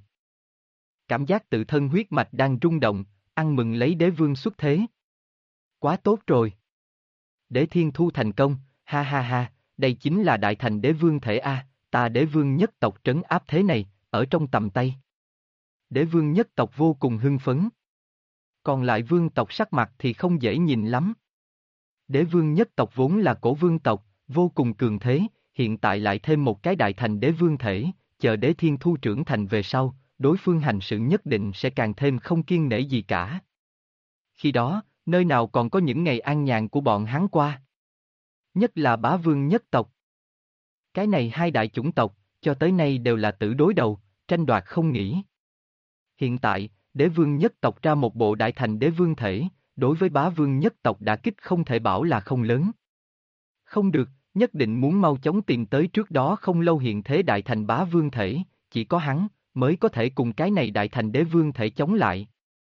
Cảm giác tự thân huyết mạch đang rung động, ăn mừng lấy đế vương xuất thế. Quá tốt rồi! Đế Thiên Thu thành công, ha ha ha, đây chính là đại thành đế vương thể A, ta đế vương nhất tộc trấn áp thế này, ở trong tầm tay. Đế vương nhất tộc vô cùng hưng phấn. Còn lại vương tộc sắc mặt thì không dễ nhìn lắm. Đế vương nhất tộc vốn là cổ vương tộc, vô cùng cường thế, hiện tại lại thêm một cái đại thành đế vương thể, chờ Đế Thiên Thu trưởng thành về sau, đối phương hành sự nhất định sẽ càng thêm không kiêng nể gì cả. Khi đó, nơi nào còn có những ngày an nhàn của bọn hắn qua. Nhất là bá vương nhất tộc. Cái này hai đại chủng tộc, cho tới nay đều là tử đối đầu, tranh đoạt không nghỉ. Hiện tại, đế vương nhất tộc ra một bộ đại thành đế vương thể, đối với bá vương nhất tộc đả kích không thể bảo là không lớn. Không được, nhất định muốn mau chóng tìm tới trước đó không lâu hiện thế đại thành bá vương thể, chỉ có hắn, mới có thể cùng cái này đại thành đế vương thể chống lại.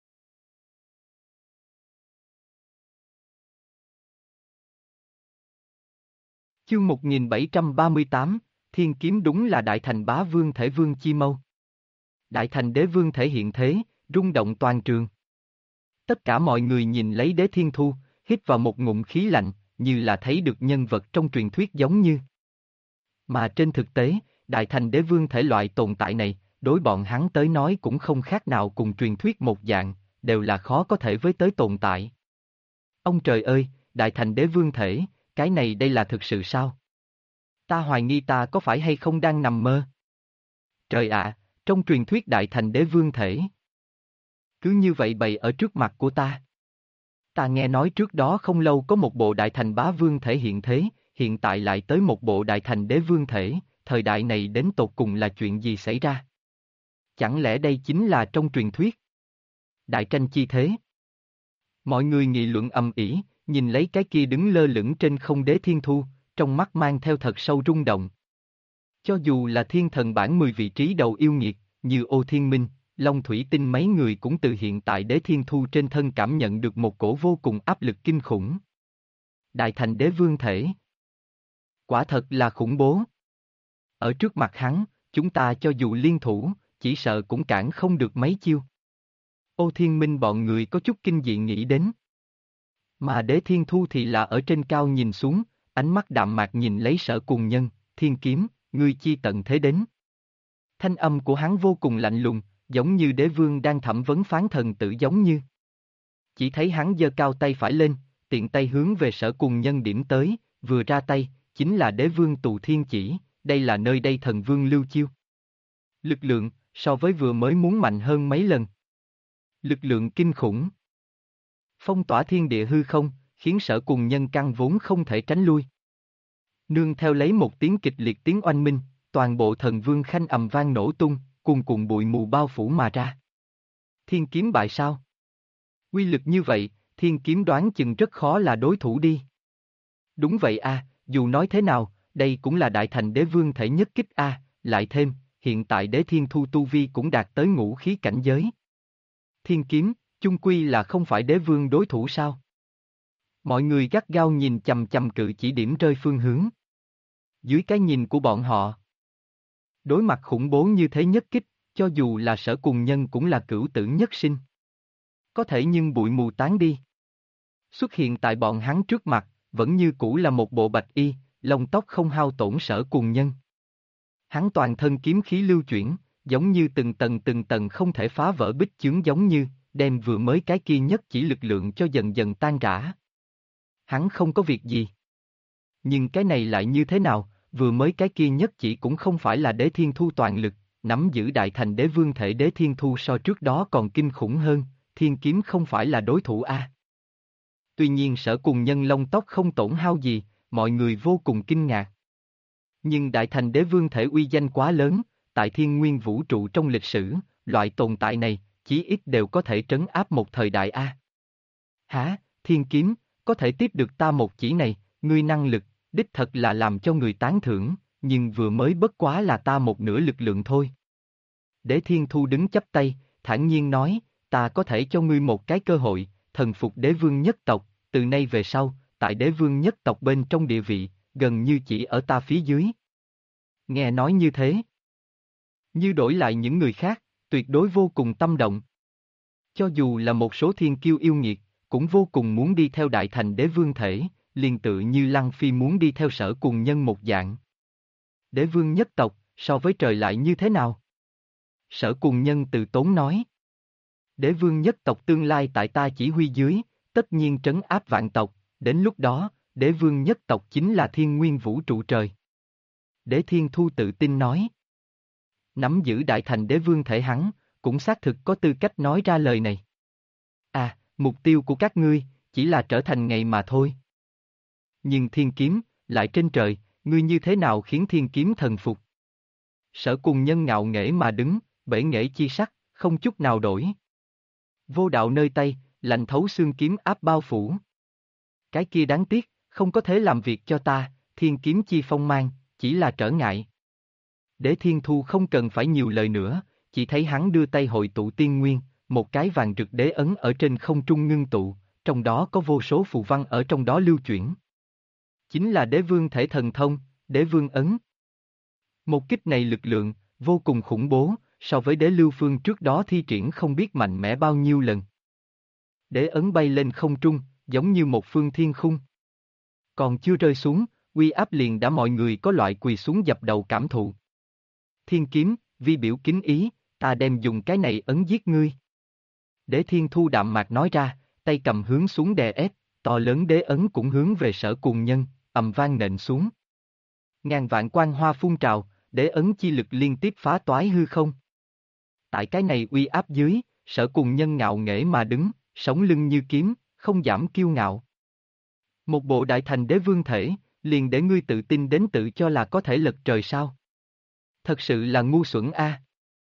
Chương 1738, Thiên Kiếm đúng là đại thành bá vương thể vương chi mâu. Đại thành đế vương thể hiện thế, rung động toàn trường. Tất cả mọi người nhìn lấy Đế Thiên Thu, hít vào một ngụm khí lạnh, như là thấy được nhân vật trong truyền thuyết giống như. Mà trên thực tế, đại thành đế vương thể loại tồn tại này, đối bọn hắn tới nói cũng không khác nào cùng truyền thuyết một dạng, đều là khó có thể với tới tồn tại. Ông trời ơi, đại thành đế vương thể, cái này đây là thực sự sao? Ta hoài nghi ta có phải hay không đang nằm mơ? Trời ạ, trong truyền thuyết đại thành đế vương thể. Cứ như vậy bày ở trước mặt của ta. Ta nghe nói trước đó không lâu có một bộ đại thành bá vương thể hiện thế, hiện tại lại tới một bộ đại thành đế vương thể, thời đại này đến tột cùng là chuyện gì xảy ra? Chẳng lẽ đây chính là trong truyền thuyết? Đại tranh chi thế? Mọi người nghị luận ầm ĩ, nhìn lấy cái kia đứng lơ lửng trên không Đế Thiên Thu, trong mắt mang theo thật sâu rung động. Cho dù là thiên thần bảng 10 vị trí đầu yêu nghiệt, như Ô Thiên Minh, Long Thủy Tinh mấy người cũng từ hiện tại Đế Thiên Thu trên thân cảm nhận được một cổ vô cùng áp lực kinh khủng. Đại thành đế vương thể. Quả thật là khủng bố. Ở trước mặt hắn, chúng ta cho dù liên thủ, chỉ sợ cũng cản không được mấy chiêu. Ô Thiên Minh bọn người có chút kinh dị nghĩ đến. Mà Đế Thiên Thu thì là ở trên cao nhìn xuống, ánh mắt đạm mạc nhìn lấy Sở Cùng Nhân, Thiên Kiếm, ngươi chi tận thế đến. Thanh âm của hắn vô cùng lạnh lùng, giống như đế vương đang thẩm vấn phán thần tử giống như. Chỉ thấy hắn giơ cao tay phải lên, tiện tay hướng về Sở Cùng Nhân điểm tới, vừa ra tay, chính là đế vương tù thiên chỉ, đây là nơi đây thần vương lưu chiêu. Lực lượng, so với vừa mới muốn mạnh hơn mấy lần. Lực lượng kinh khủng. Phong tỏa thiên địa hư không, khiến Sở Cùng Nhân căn vốn không thể tránh lui. Nương theo lấy một tiếng kịch liệt tiếng oanh minh, toàn bộ thần vương khanh ầm vang nổ tung, cuồn cuộn bụi mù bao phủ mà ra. Thiên kiếm bại sao? Quy lực như vậy, thiên kiếm đoán chừng rất khó là đối thủ đi. Đúng vậy a, dù nói thế nào, đây cũng là đại thành đế vương thể nhất kích a, lại thêm, hiện tại đế thiên thu tu vi cũng đạt tới ngũ khí cảnh giới. Thiên kiếm, chung quy là không phải đế vương đối thủ sao? Mọi người gắt gao nhìn chằm chằm cự chỉ điểm rơi phương hướng. Dưới cái nhìn của bọn họ, đối mặt khủng bố như thế nhất kích, cho dù là Sở Cùng Nhân cũng là cửu tử nhất sinh. Có thể nhưng bụi mù tán đi. Xuất hiện tại bọn hắn trước mặt, vẫn như cũ là một bộ bạch y, lông tóc không hao tổn Sở Cùng Nhân. Hắn toàn thân kiếm khí lưu chuyển, giống như từng tầng không thể phá vỡ bích chướng giống như, đem vừa mới cái kia nhất chỉ lực lượng cho dần dần tan rã. Hắn không có việc gì. Nhưng cái này lại như thế nào, vừa mới cái kia nhất chỉ cũng không phải là đế thiên thu toàn lực, nắm giữ đại thành đế vương thể đế thiên thu so trước đó còn kinh khủng hơn, thiên kiếm không phải là đối thủ a. Tuy nhiên Sở Cùng Nhân lông tóc không tổn hao gì, mọi người vô cùng kinh ngạc. Nhưng đại thành đế vương thể uy danh quá lớn, tại thiên nguyên vũ trụ trong lịch sử, loại tồn tại này, chí ít đều có thể trấn áp một thời đại a. Hả, thiên kiếm, có thể tiếp được ta một chỉ này, ngươi năng lực, đích thật là làm cho người tán thưởng, nhưng vừa mới bất quá là ta một nửa lực lượng thôi. Đế Thiên Thu đứng chắp tay, thản nhiên nói, ta có thể cho ngươi một cái cơ hội, thần phục đế vương nhất tộc, từ nay về sau, tại đế vương nhất tộc bên trong địa vị, gần như chỉ ở ta phía dưới. Nghe nói như thế, như đổi lại những người khác, tuyệt đối vô cùng tâm động. Cho dù là một số thiên kiêu yêu nghiệt, cũng vô cùng muốn đi theo đại thành đế vương thể, liền tự như Lăng Phi muốn đi theo Sở Cùng Nhân một dạng. Đế vương nhất tộc, so với trời lại như thế nào? Sở Cùng Nhân từ tốn nói. Đế vương nhất tộc tương lai tại ta chỉ huy dưới, tất nhiên trấn áp vạn tộc, đến lúc đó, đế vương nhất tộc chính là thiên nguyên vũ trụ trời. Đế Thiên Thu tự tin nói. Nắm giữ đại thành đế vương thể hắn, cũng xác thực có tư cách nói ra lời này. À, mục tiêu của các ngươi, chỉ là trở thành ngày mà thôi. Nhưng thiên kiếm, lại trên trời, ngươi như thế nào khiến thiên kiếm thần phục? Sở Cùng Nhân ngạo nghễ mà đứng, bể nghễ chi sắc, không chút nào đổi. Vô đạo nơi tay, lạnh thấu xương kiếm áp bao phủ. Cái kia đáng tiếc, không có thể làm việc cho ta, thiên kiếm chi phong mang, chỉ là trở ngại. Đế Thiên Thu không cần phải nhiều lời nữa, chỉ thấy hắn đưa tay hội tụ tiên nguyên, một cái vàng rực đế ấn ở trên không trung ngưng tụ, trong đó có vô số phù văn ở trong đó lưu chuyển. Chính là đế vương thể thần thông, đế vương ấn. Một kích này lực lượng, vô cùng khủng bố, so với đế lưu phương trước đó thi triển không biết mạnh mẽ bao nhiêu lần. Đế ấn bay lên không trung, giống như một phương thiên khung. Còn chưa rơi xuống, uy áp liền đã mọi người có loại quỳ xuống dập đầu cảm thụ. Thiên kiếm, vi biểu kính ý, ta đem dùng cái này ấn giết ngươi. Đế Thiên Thu đạm mạc nói ra, tay cầm hướng xuống đè ép, to lớn đế ấn cũng hướng về Sở Cùng Nhân, ầm vang nện xuống. Ngàn vạn quang hoa phun trào, đế ấn chi lực liên tiếp phá toái hư không. Tại cái này uy áp dưới, Sở Cùng Nhân ngạo nghễ mà đứng, sống lưng như kiếm, không giảm kiêu ngạo. Một bộ đại thành đế vương thể, liền để ngươi tự tin đến tự cho là có thể lật trời sao? Thật sự là ngu xuẩn a.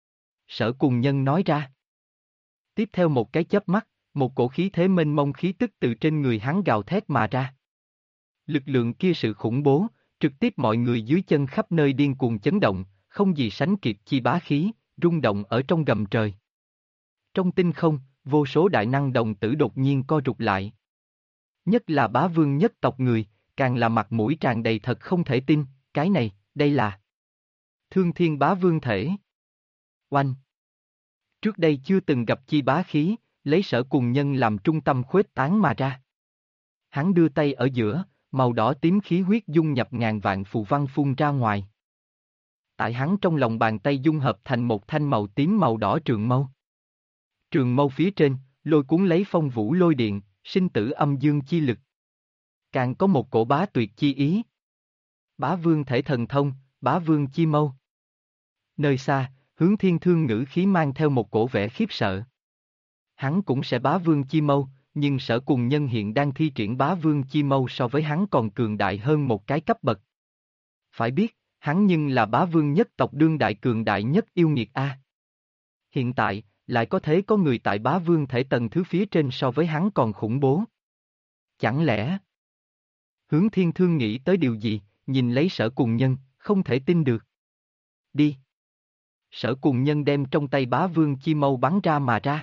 Sở Cùng Nhân nói ra. Tiếp theo một cái chớp mắt, một cổ khí thế mênh mông khí tức từ trên người hắn gào thét mà ra. Lực lượng kia sự khủng bố, trực tiếp mọi người dưới chân khắp nơi điên cuồng chấn động, không gì sánh kịp chi bá khí, rung động ở trong gầm trời. Trong tinh không, vô số đại năng đồng tử đột nhiên co rụt lại. Nhất là bá vương nhất tộc người, càng là mặt mũi tràn đầy thật không thể tin, cái này, đây là Thương Thiên Bá Vương thể. Oanh! Trước đây chưa từng gặp chi bá khí, lấy Sở Cùng Nhân làm trung tâm khuếch tán mà ra. Hắn đưa tay ở giữa, màu đỏ tím khí huyết dung nhập ngàn vạn phù văn phun ra ngoài. Tại hắn trong lòng bàn tay dung hợp thành một thanh màu tím màu đỏ trường mâu. Trường mâu phía trên, lôi cuốn lấy phong vũ lôi điện, sinh tử âm dương chi lực. Càng có một cổ bá tuyệt chi ý. Bá vương thể thần thông, bá vương chi mâu. Nơi xa, Hướng Thiên Thương ngữ khí mang theo một cổ vẻ khiếp sợ. Hắn cũng sẽ bá vương chi mâu, nhưng Sở Cùng Nhân hiện đang thi triển bá vương chi mâu so với hắn còn cường đại hơn một cái cấp bậc. Phải biết, hắn nhưng là bá vương nhất tộc đương đại cường đại nhất yêu nghiệt A. Hiện tại, lại có thể có người tại bá vương thể tầng thứ phía trên so với hắn còn khủng bố. Chẳng lẽ... Hướng Thiên Thương nghĩ tới điều gì, nhìn lấy Sở Cùng Nhân, không thể tin được. Đi! Sở Cùng Nhân đem trong tay bá vương chi mâu bắn ra mà ra.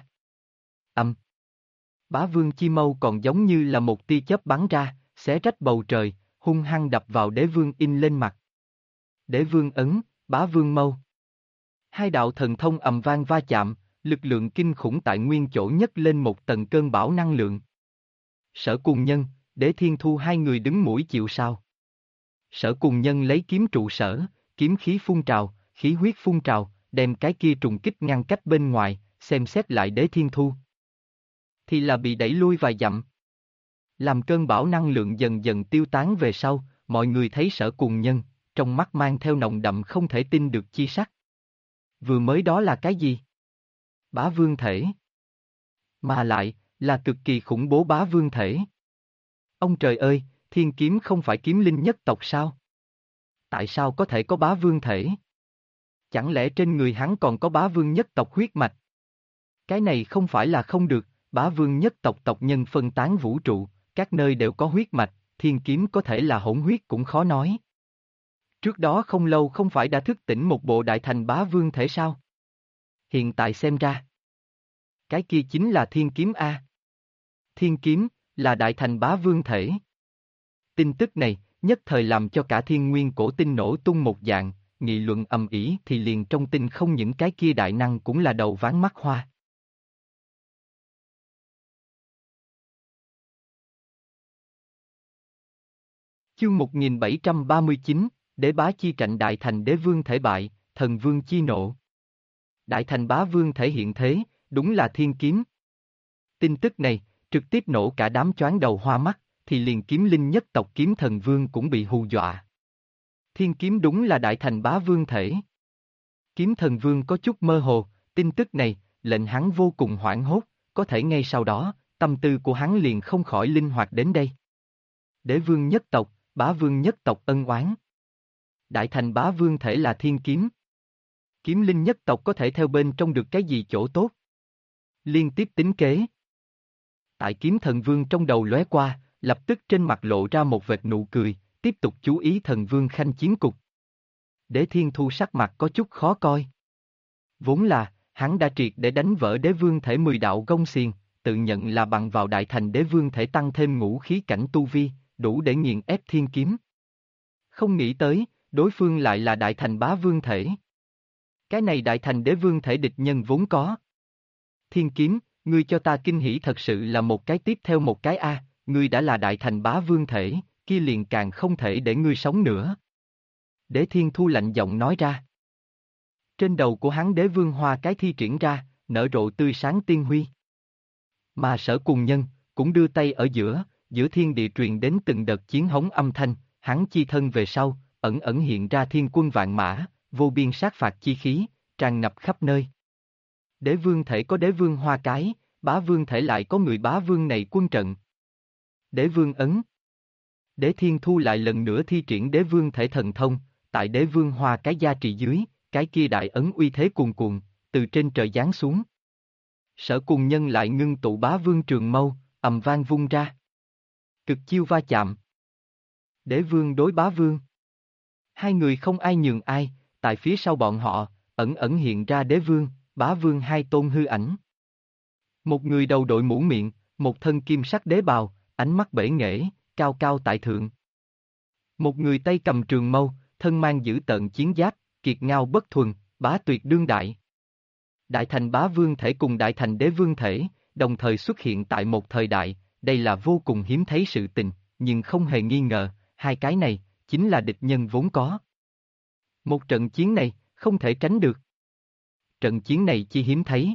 Bá vương chi mâu còn giống như là một tia chớp bắn ra, xé rách bầu trời, hung hăng đập vào đế vương in lên mặt. Đế vương ấn, bá vương mâu. Hai đạo thần thông ầm vang va chạm, lực lượng kinh khủng tại nguyên chỗ nhấc lên một tầng cơn bão năng lượng. Sở Cùng Nhân, Đế Thiên Thu hai người đứng mũi chịu sào. Sở Cùng Nhân lấy kiếm trụ sở, kiếm khí phun trào, khí huyết phun trào, đem cái kia trùng kích ngăn cách bên ngoài, xem xét lại Đế Thiên Thu. Thì là bị đẩy lui vài dặm. Làm cơn bão năng lượng dần dần tiêu tán về sau, mọi người thấy Sở Cùng Nhân, trong mắt mang theo nồng đậm không thể tin được chi sắc. Vừa mới đó là cái gì? Bá vương thể. Mà lại, là cực kỳ khủng bố bá vương thể. Ông trời ơi, thiên kiếm không phải kiếm linh nhất tộc sao? Tại sao có thể có bá vương thể? Chẳng lẽ trên người hắn còn có bá vương nhất tộc huyết mạch? Cái này không phải là không được, bá vương nhất tộc tộc nhân phân tán vũ trụ, các nơi đều có huyết mạch, thiên kiếm có thể là hỗn huyết cũng khó nói. Trước đó không lâu không phải đã thức tỉnh một bộ đại thành bá vương thể sao? Hiện tại xem ra, cái kia chính là thiên kiếm A. Thiên kiếm, là đại thành bá vương thể. Tin tức này, nhất thời làm cho cả thiên nguyên cổ tinh nổ tung một dạng, nghị luận ầm ĩ thì liền trong tinh không những cái kia đại năng cũng là đầu ván mắt hoa. Chương 1739, Đế bá chi trận đại thành đế vương thể bại, thần vương chi nộ. Đại thành bá vương thể hiện thế, đúng là thiên kiếm. Tin tức này, trực tiếp nổ cả đám choáng đầu hoa mắt, thì liền kiếm linh nhất tộc kiếm thần vương cũng bị hù dọa. Thiên kiếm đúng là đại thành bá vương thể. Kiếm thần vương có chút mơ hồ, tin tức này, lệnh hắn vô cùng hoảng hốt, có thể ngay sau đó, tâm tư của hắn liền không khỏi linh hoạt đến đây. Đế vương nhất tộc, bá vương nhất tộc ân oán. Đại thành bá vương thể là thiên kiếm. Kiếm linh nhất tộc có thể theo bên trong được cái gì chỗ tốt? Liên tiếp tính kế. Tại kiếm thần vương trong đầu lóe qua, lập tức trên mặt lộ ra một vệt nụ cười, tiếp tục chú ý thần vương khanh chiến cục. Đế Thiên Thu sắc mặt có chút khó coi. Vốn là, hắn đã triệt để đánh vỡ đế vương thể 10 đạo gông xiềng, tự nhận là bằng vào đại thành đế vương thể tăng thêm ngũ khí cảnh tu vi, đủ để nghiền ép thiên kiếm. Không nghĩ tới, đối phương lại là đại thành bá vương thể. Cái này đại thành đế vương thể địch nhân vốn có. Thiên kiếm, ngươi cho ta kinh hỉ thật sự là một cái tiếp theo một cái a, ngươi đã là đại thành bá vương thể, kia liền càng không thể để ngươi sống nữa. Đế Thiên Thu lạnh giọng nói ra. Trên đầu của hắn đế vương hoa cái thi triển ra, nở rộ tươi sáng tiên huy. Mà Sở Cùng Nhân, cũng đưa tay ở giữa, giữa thiên địa truyền đến từng đợt chiến hống âm thanh, hắn chi thân về sau, ẩn ẩn hiện ra thiên quân vạn mã, vô biên sát phạt chi khí, tràn ngập khắp nơi. Đế vương thể có đế vương hoa cái, bá vương thể lại có người bá vương này quân trận. Đế vương ấn. Đế Thiên Thu lại lần nữa thi triển đế vương thể thần thông, tại đế vương hoa cái gia trị dưới, cái kia đại ấn uy thế cuồn cuộn, từ trên trời giáng xuống. Sở Cùng Nhân lại ngưng tụ bá vương trường mâu, ầm vang vung ra. Cực chiêu va chạm. Đế vương đối bá vương. Hai người không ai nhường ai, tại phía sau bọn họ, ẩn ẩn hiện ra đế vương, bá vương hai tôn hư ảnh. Một người đầu đội mũ miệng, một thân kim sắc đế bào, ánh mắt bể nghệ, cao cao tại thượng. Một người tay cầm trường mâu, thân mang dữ tợn chiến giáp, kiệt ngao bất thuần, bá tuyệt đương đại. Đại thành bá vương thể cùng đại thành đế vương thể, đồng thời xuất hiện tại một thời đại, đây là vô cùng hiếm thấy sự tình, nhưng không hề nghi ngờ, hai cái này, chính là địch nhân vốn có. Một trận chiến này, không thể tránh được. Trận chiến này chi hiếm thấy.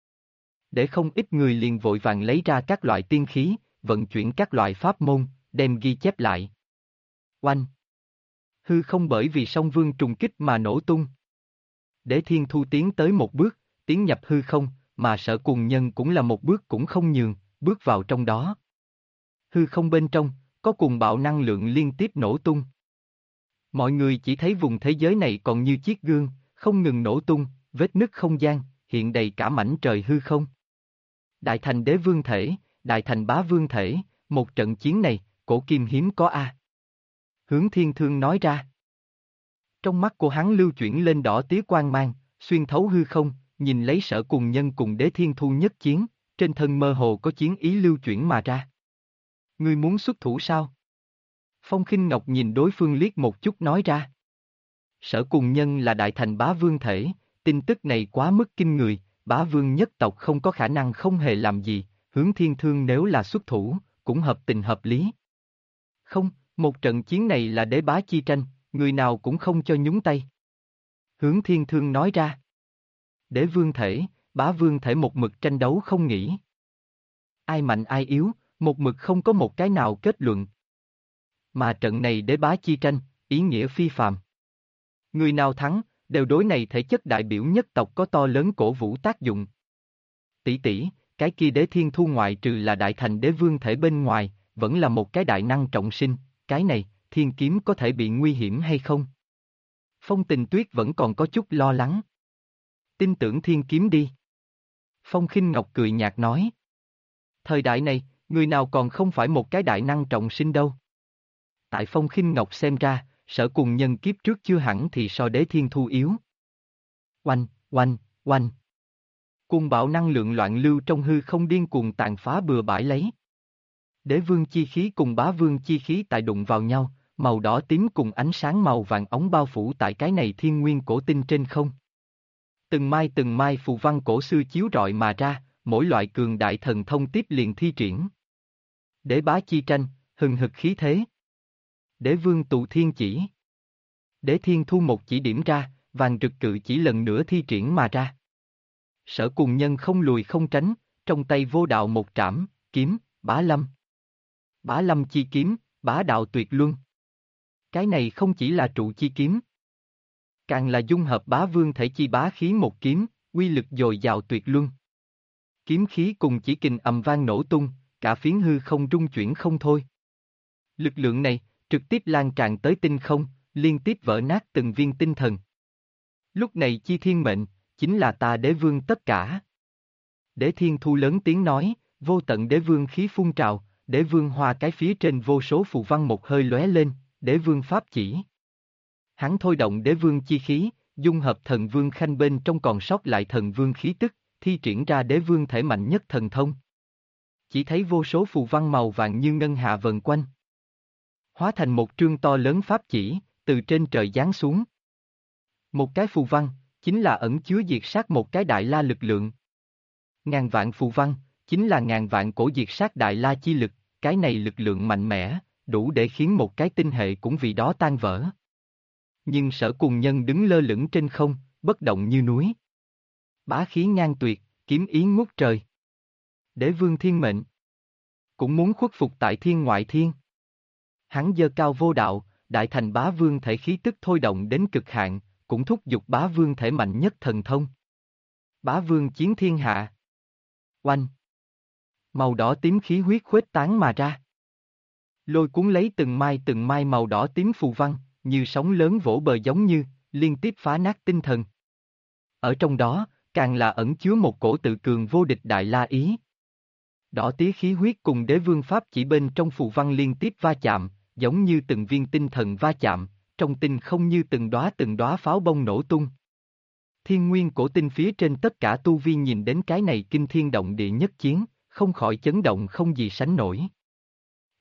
Để không ít người liền vội vàng lấy ra các loại tiên khí, vận chuyển các loại pháp môn, đem ghi chép lại. Oanh! Hư không bởi vì song vương trùng kích mà nổ tung. Đế Thiên Thu tiến tới một bước, tiến nhập hư không, mà Sở Cuồng Nhân cũng là một bước cũng không nhường, bước vào trong đó. Hư không bên trong, có cuồng bạo năng lượng liên tiếp nổ tung. Mọi người chỉ thấy vùng thế giới này còn như chiếc gương, không ngừng nổ tung, vết nứt không gian, hiện đầy cả mảnh trời hư không. Đại thành đế vương thể, đại thành bá vương thể, một trận chiến này, cổ kim hiếm có a. Hướng Thiên Thương nói ra. Trong mắt của hắn lưu chuyển lên đỏ tía quang mang, xuyên thấu hư không, nhìn lấy Sở Cuồng Nhân cùng Đế Thiên Thu nhất chiến, trên thân mơ hồ có chiến ý lưu chuyển mà ra. Ngươi muốn xuất thủ sao? Phong Khinh Ngọc nhìn đối phương liếc một chút nói ra. Sở Cuồng Nhân là đại thành bá vương thể, tin tức này quá mức kinh người, bá vương nhất tộc không có khả năng không hề làm gì, Hướng Thiên Thương nếu là xuất thủ, cũng hợp tình hợp lý. Không, một trận chiến này là đế bá chi tranh, người nào cũng không cho nhúng tay. Hướng Thiên Thương nói ra. Đế vương thể, bá vương thể một mực tranh đấu không nghỉ. Ai mạnh ai yếu, một mực không có một cái nào kết luận. Mà trận này đế bá chi tranh, ý nghĩa phi phàm. Người nào thắng, đều đối này thể chất đại biểu nhất tộc có to lớn cổ vũ tác dụng. Tỷ tỷ, cái kia Đế Thiên Thu ngoại trừ là đại thành đế vương thể bên ngoài, vẫn là một cái đại năng trọng sinh, cái này, thiên kiếm có thể bị nguy hiểm hay không? Phong Tình Tuyết vẫn còn có chút lo lắng. Tin tưởng thiên kiếm đi. Phong Khinh Ngọc cười nhạt nói. Thời đại này, người nào còn không phải một cái đại năng trọng sinh đâu. Tại Phong Khinh Ngọc xem ra, Sở Cuồng Nhân kiếp trước chưa hẳn thì so Đế Thiên Thu yếu. Oanh, oanh, oanh. Cuồng bạo năng lượng loạn lưu trong hư không điên cuồng tàn phá bừa bãi lấy. Đế vương chi khí cùng bá vương chi khí tại đụng vào nhau, màu đỏ tím cùng ánh sáng màu vàng ống bao phủ tại cái này thiên nguyên cổ tinh trên không. Từng mai phù văn cổ xưa chiếu rọi mà ra, mỗi loại cường đại thần thông tiếp liền thi triển. Đế bá chi tranh, hừng hực khí thế. Đế vương tụ thiên chỉ. Đế Thiên Thu một chỉ điểm ra, vàng rực cự chỉ lần nữa thi triển mà ra. Sở Cuồng Nhân không lùi không tránh, trong tay vô đạo một trảm, kiếm, bá lâm. Bá lâm chi kiếm, bá đạo tuyệt luân. Cái này không chỉ là trụ chi kiếm, càng là dung hợp bá vương thể chi bá khí một kiếm, uy lực dồi dào tuyệt luân. Kiếm khí cùng chỉ kình ầm vang nổ tung, cả phiến hư không rung chuyển không thôi. Lực lượng này, trực tiếp lan tràn tới tinh không, liên tiếp vỡ nát từng viên tinh thần. Lúc này chi thiên mệnh, chính là ta đế vương tất cả. Đế Thiên Thu lớn tiếng nói, vô tận đế vương khí phun trào, đế vương hoa cái phía trên vô số phù văn một hơi lóe lên, đế vương pháp chỉ. Hắn thôi động đế vương chi khí, dung hợp thần vương khanh bên trong còn sót lại thần vương khí tức, thi triển ra đế vương thể mạnh nhất thần thông. Chỉ thấy vô số phù văn màu vàng như ngân hà vần quanh. Hóa thành một trương to lớn pháp chỉ, từ trên trời giáng xuống. Một cái phù văn, chính là ẩn chứa diệt sát một cái đại la lực lượng. Ngàn vạn phù văn, chính là ngàn vạn cổ diệt sát đại la chi lực, cái này lực lượng mạnh mẽ, đủ để khiến một cái tinh hệ cũng vì đó tan vỡ. Nhưng Sở Cuồng Nhân đứng lơ lửng trên không, bất động như núi. Bá khí ngang tuyệt, kiếm ý ngút trời. Đế vương thiên mệnh, cũng muốn khuất phục tại thiên ngoại thiên. Hắn giơ cao vô đạo, đại thành bá vương thể khí tức thôi động đến cực hạn, cũng thúc giục bá vương thể mạnh nhất thần thông. Bá vương chiến thiên hạ. Oanh! Màu đỏ tím khí huyết khuếch tán mà ra. Lôi cuốn lấy từng mai màu đỏ tím phù văn, như sóng lớn vỗ bờ giống như, liên tiếp phá nát tinh thần. Ở trong đó, càng là ẩn chứa một cổ tự cường vô địch đại la ý. Đỏ tía khí huyết cùng đế vương pháp chỉ bên trong phù văn liên tiếp va chạm, giống như từng viên tinh thần va chạm, trong tinh không như từng đóa pháo bông nổ tung. Thiên nguyên cổ tinh phía trên tất cả tu vi nhìn đến cái này kinh thiên động địa nhất chiến, không khỏi chấn động không gì sánh nổi.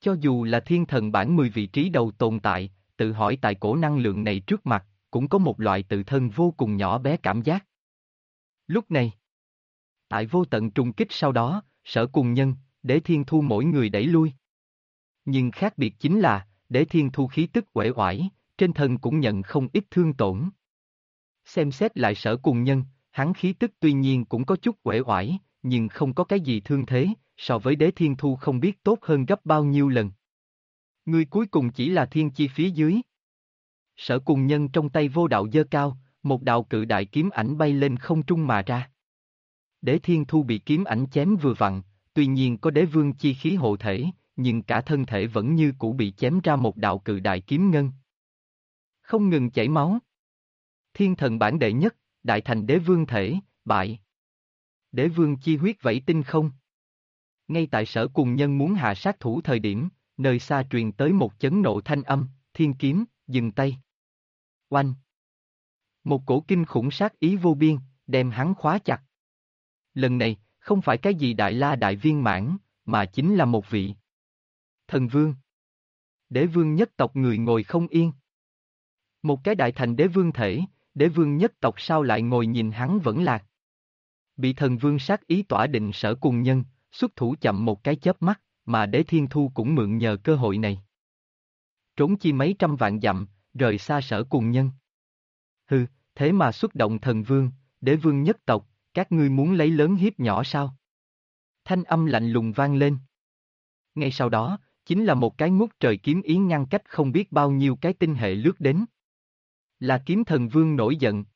Cho dù là thiên thần bảng 10 vị trí đầu tồn tại, tự hỏi tại cổ năng lượng này trước mặt, cũng có một loại tự thân vô cùng nhỏ bé cảm giác. Lúc này, tại vô tận trùng kích sau đó, Sở Cùng Nhân, Đế Thiên Thu mỗi người đẩy lui. Nhưng khác biệt chính là, Đế Thiên Thu khí tức uể oải, trên thân cũng nhận không ít thương tổn. Xem xét lại Sở Cùng Nhân, hắn khí tức tuy nhiên cũng có chút uể oải, nhưng không có cái gì thương thế, so với Đế Thiên Thu không biết tốt hơn gấp bao nhiêu lần. Người cuối cùng chỉ là thiên chi phía dưới. Sở Cùng Nhân trong tay vô đạo giơ cao, một đạo cự đại kiếm ảnh bay lên không trung mà ra. Đế Thiên Thu bị kiếm ảnh chém vừa vặn, tuy nhiên có đế vương chi khí hộ thể, nhưng cả thân thể vẫn như cũ bị chém ra một đạo cự đại kiếm ngân. Không ngừng chảy máu. Thiên thần bản đệ nhất, đại thành đế vương thể, bại. Đế vương chi huyết vẫy tinh không. Ngay tại Sở Cùng Nhân muốn hạ sát thủ thời điểm, nơi xa truyền tới một chấn nộ thanh âm, thiên kiếm, dừng tay. Oanh! Một cổ kinh khủng sát ý vô biên, đem hắn khóa chặt. Lần này, không phải cái gì đại la đại viên mãn, mà chính là một vị thần vương. Đế vương nhất tộc người ngồi không yên. Một cái đại thành đế vương thể, đế vương nhất tộc sao lại ngồi nhìn hắn vẫn lạc. Bị thần vương sát ý tỏa định Sở Cùng Nhân, xuất thủ chậm một cái chớp mắt, mà Đế Thiên Thu cũng mượn nhờ cơ hội này. Trốn chi mấy trăm vạn dặm, rời xa Sở Cùng Nhân. Hừ, thế mà xuất động thần vương, đế vương nhất tộc, các ngươi muốn lấy lớn hiếp nhỏ sao? Thanh âm lạnh lùng vang lên. Ngay sau đó, chính là một cái ngút trời kiếm ý ngăn cách không biết bao nhiêu cái tinh hệ lướt đến. Là kiếm thần vương nổi giận.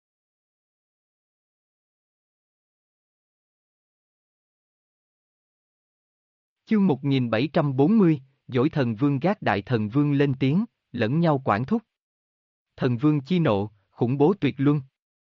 Chương 1740, dỗi thần vương gác đại thần vương lên tiếng, lẫn nhau quản thúc. Thần vương chi nộ, khủng bố tuyệt luân.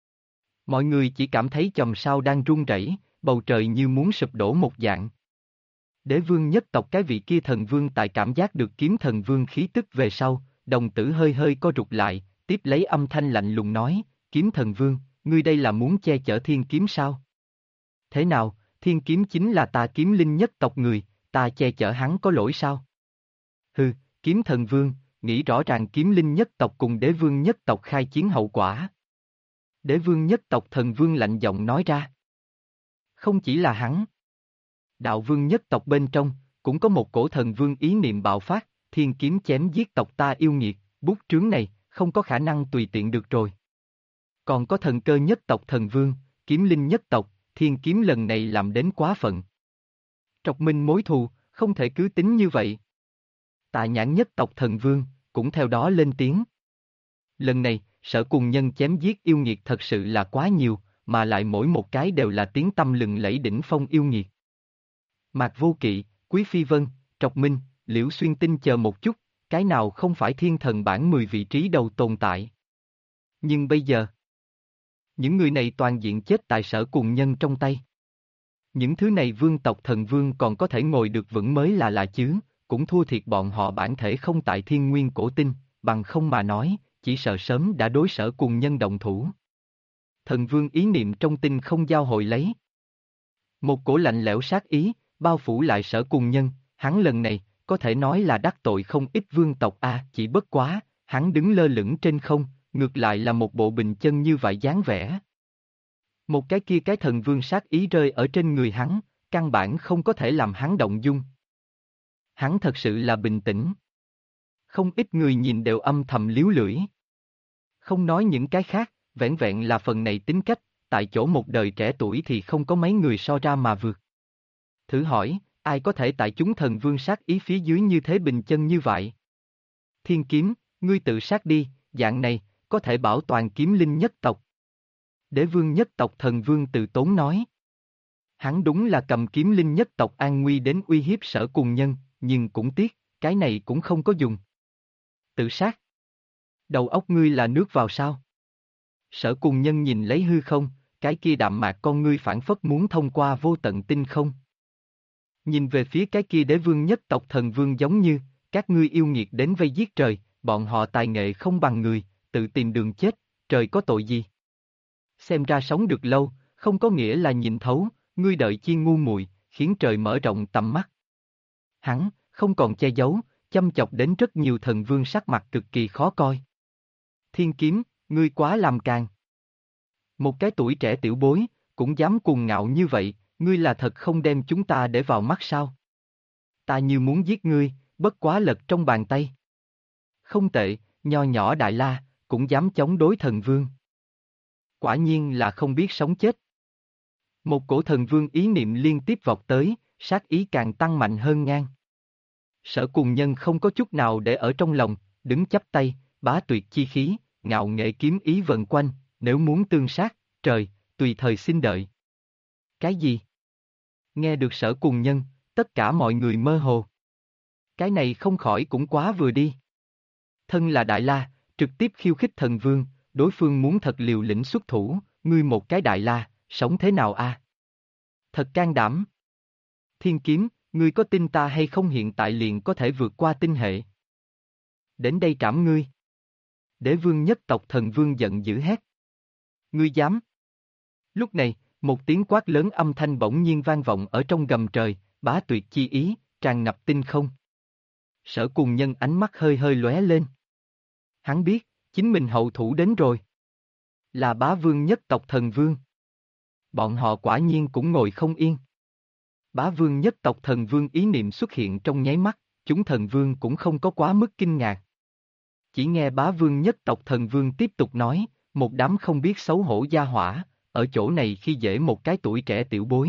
Mọi người chỉ cảm thấy chòm sao đang rung rẩy, bầu trời như muốn sụp đổ một dạng. Đế vương nhất tộc cái vị kia thần vương tại cảm giác được kiếm thần vương khí tức về sau, đồng tử hơi hơi co rụt lại, tiếp lấy âm thanh lạnh lùng nói, kiếm thần vương, ngươi đây là muốn che chở thiên kiếm sao? Thế nào, thiên kiếm chính là ta kiếm linh nhất tộc người, ta che chở hắn có lỗi sao? Hừ, kiếm thần vương, nghĩ rõ ràng kiếm linh nhất tộc cùng đế vương nhất tộc khai chiến hậu quả. Đế vương nhất tộc thần vương lạnh giọng nói ra. Không chỉ là hắn. Đạo vương nhất tộc bên trong, cũng có một cổ thần vương ý niệm bạo phát, thiên kiếm chém giết tộc ta yêu nghiệt, bút trướng này, không có khả năng tùy tiện được rồi. Còn có thần cơ nhất tộc thần vương, kiếm linh nhất tộc, thiên kiếm lần này làm đến quá phận. Trọc minh mối thù, không thể cứ tính như vậy. Tạ nhãn nhất tộc thần vương, cũng theo đó lên tiếng. Lần này, Sở Cùng Nhân chém giết yêu nghiệt thật sự là quá nhiều, mà lại mỗi một cái đều là tiếng tăm lừng lẫy đỉnh phong yêu nghiệt. Mạc Vô Kỵ, Quý Phi Vân, Trọc Minh, Liễu Xuyên Tinh chờ một chút, cái nào không phải thiên thần bảng 10 vị trí đầu tồn tại. Nhưng bây giờ, những người này toàn diện chết tại Sở Cùng Nhân trong tay. Những thứ này vương tộc thần vương còn có thể ngồi được vững mới là lạ chứ, cũng thua thiệt bọn họ bản thể không tại thiên nguyên cổ tinh, bằng không mà nói, chỉ sợ sớm đã đối Sở Cùng Nhân động thủ. Thần vương ý niệm trong tinh không giao hội lấy. Một cổ lạnh lẽo sát ý, bao phủ lại Sở Cùng Nhân, hắn lần này, có thể nói là đắc tội không ít vương tộc chỉ bất quá, hắn đứng lơ lửng trên không, ngược lại là một bộ bình chân như vậy dáng vẻ. Một cái kia cái thần vương sát ý rơi ở trên người hắn, căn bản không có thể làm hắn động dung. Hắn thật sự là bình tĩnh. Không ít người nhìn đều âm thầm liếu lưỡi. Không nói những cái khác, vẻn vẹn là phần này tính cách, tại chỗ một đời trẻ tuổi thì không có mấy người so ra mà vượt. Thử hỏi, ai có thể tại chúng thần vương sát ý phía dưới như thế bình chân như vậy? Thiên kiếm, ngươi tự sát đi, dạng này, có thể bảo toàn kiếm linh nhất tộc. Đế vương nhất tộc thần vương từ tốn nói. Hắn đúng là cầm kiếm linh nhất tộc an nguy đến uy hiếp Sở Cùng Nhân, nhưng cũng tiếc, cái này cũng không có dùng. Tự sát. Đầu óc ngươi là nước vào sao? Sở Cùng Nhân nhìn lấy hư không, cái kia đạm mạc con ngươi phản phất muốn thông qua vô tận tinh không. Nhìn về phía cái kia đế vương nhất tộc thần vương giống như, các ngươi yêu nghiệt đến vây giết trời, bọn họ tài nghệ không bằng người, tự tìm đường chết, trời có tội gì? Xem ra sống được lâu, không có nghĩa là nhìn thấu, ngươi đợi chi ngu muội, khiến trời mở rộng tầm mắt. Hắn, không còn che giấu, châm chọc đến rất nhiều thần vương sắc mặt cực kỳ khó coi. Thiên kiếm, ngươi quá làm càn. Một cái tuổi trẻ tiểu bối, cũng dám cuồng ngạo như vậy, ngươi là thật không đem chúng ta để vào mắt sao? Ta như muốn giết ngươi, bất quá lật trong bàn tay. Không tệ, nho nhỏ Đại La, cũng dám chống đối thần vương. Quả nhiên là không biết sống chết. Một cổ thần vương ý niệm liên tiếp vọt tới, sát ý càng tăng mạnh hơn ngang. Sở Cùng Nhân không có chút nào để ở trong lòng, đứng chắp tay, bá tuyệt chi khí, ngạo nghệ kiếm ý vần quanh, nếu muốn tương sát, trời, tùy thời xin đợi. Cái gì? Nghe được Sở Cùng Nhân, tất cả mọi người mơ hồ. Cái này không khỏi cũng quá vừa đi. Thân là Đại La, trực tiếp khiêu khích thần vương, đối phương muốn thật liều lĩnh xuất thủ, ngươi một cái Đại La, sống thế nào a? Thật can đảm. Thiên kiếm, ngươi có tin ta hay không hiện tại liền có thể vượt qua tinh hệ? Đến đây trảm ngươi. Đế vương nhất tộc thần vương giận dữ hét. Ngươi dám? Lúc này, một tiếng quát lớn âm thanh bỗng nhiên vang vọng ở trong gầm trời, bá tuyệt chi ý, tràn ngập tinh không. Sở Cùng Nhân ánh mắt hơi hơi lóe lên. Hắn biết, chính mình hậu thủ đến rồi. Là bá vương nhất tộc thần vương. Bọn họ quả nhiên cũng ngồi không yên. Bá vương nhất tộc thần vương ý niệm xuất hiện trong nháy mắt, chúng thần vương cũng không có quá mức kinh ngạc. Chỉ nghe bá vương nhất tộc thần vương tiếp tục nói, một đám không biết xấu hổ gia hỏa, ở chỗ này khi dễ một cái tuổi trẻ tiểu bối.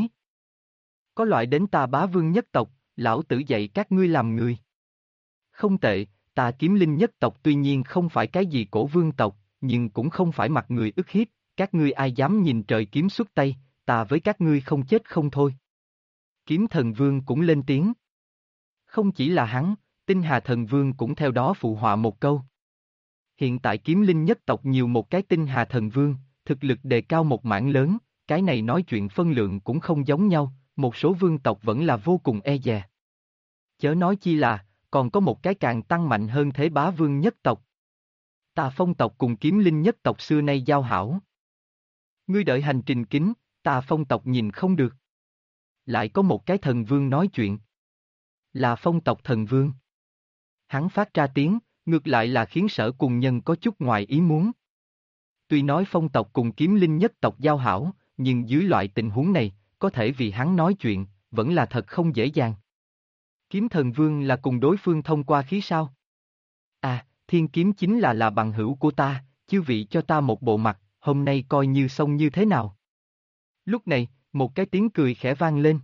Có loại đến ta bá vương nhất tộc, lão tử dạy các ngươi làm người. Không tệ, ta kiếm linh nhất tộc tuy nhiên không phải cái gì cổ vương tộc, nhưng cũng không phải mặt người ức hiếp, các ngươi ai dám nhìn trời kiếm xuất tay, ta với các ngươi không chết không thôi. Kiếm thần vương cũng lên tiếng. Không chỉ là hắn, Tinh Hà thần vương cũng theo đó phụ họa một câu. Hiện tại kiếm linh nhất tộc nhiều một cái Tinh Hà thần vương, thực lực đề cao một mảng lớn, cái này nói chuyện phân lượng cũng không giống nhau, một số vương tộc vẫn là vô cùng e dè. Chớ nói chi là, còn có một cái càng tăng mạnh hơn thế bá vương nhất tộc. Tà Phong tộc cùng kiếm linh nhất tộc xưa nay giao hảo. Ngươi đợi hành trình kính, Tà Phong tộc nhìn không được. Lại có một cái thần vương nói chuyện. Là Phong tộc thần vương. Hắn phát ra tiếng, ngược lại là khiến Sở Cùng Nhân có chút ngoài ý muốn. Tuy nói Phong tộc cùng kiếm linh nhất tộc giao hảo, nhưng dưới loại tình huống này, có thể vì hắn nói chuyện, vẫn là thật không dễ dàng. Kiếm thần vương là cùng đối phương thông qua khí sao? À, thiên kiếm chính là bằng hữu của ta, chư vị cho ta một bộ mặt, hôm nay coi như xong như thế nào? Lúc này, một cái tiếng cười khẽ vang lên.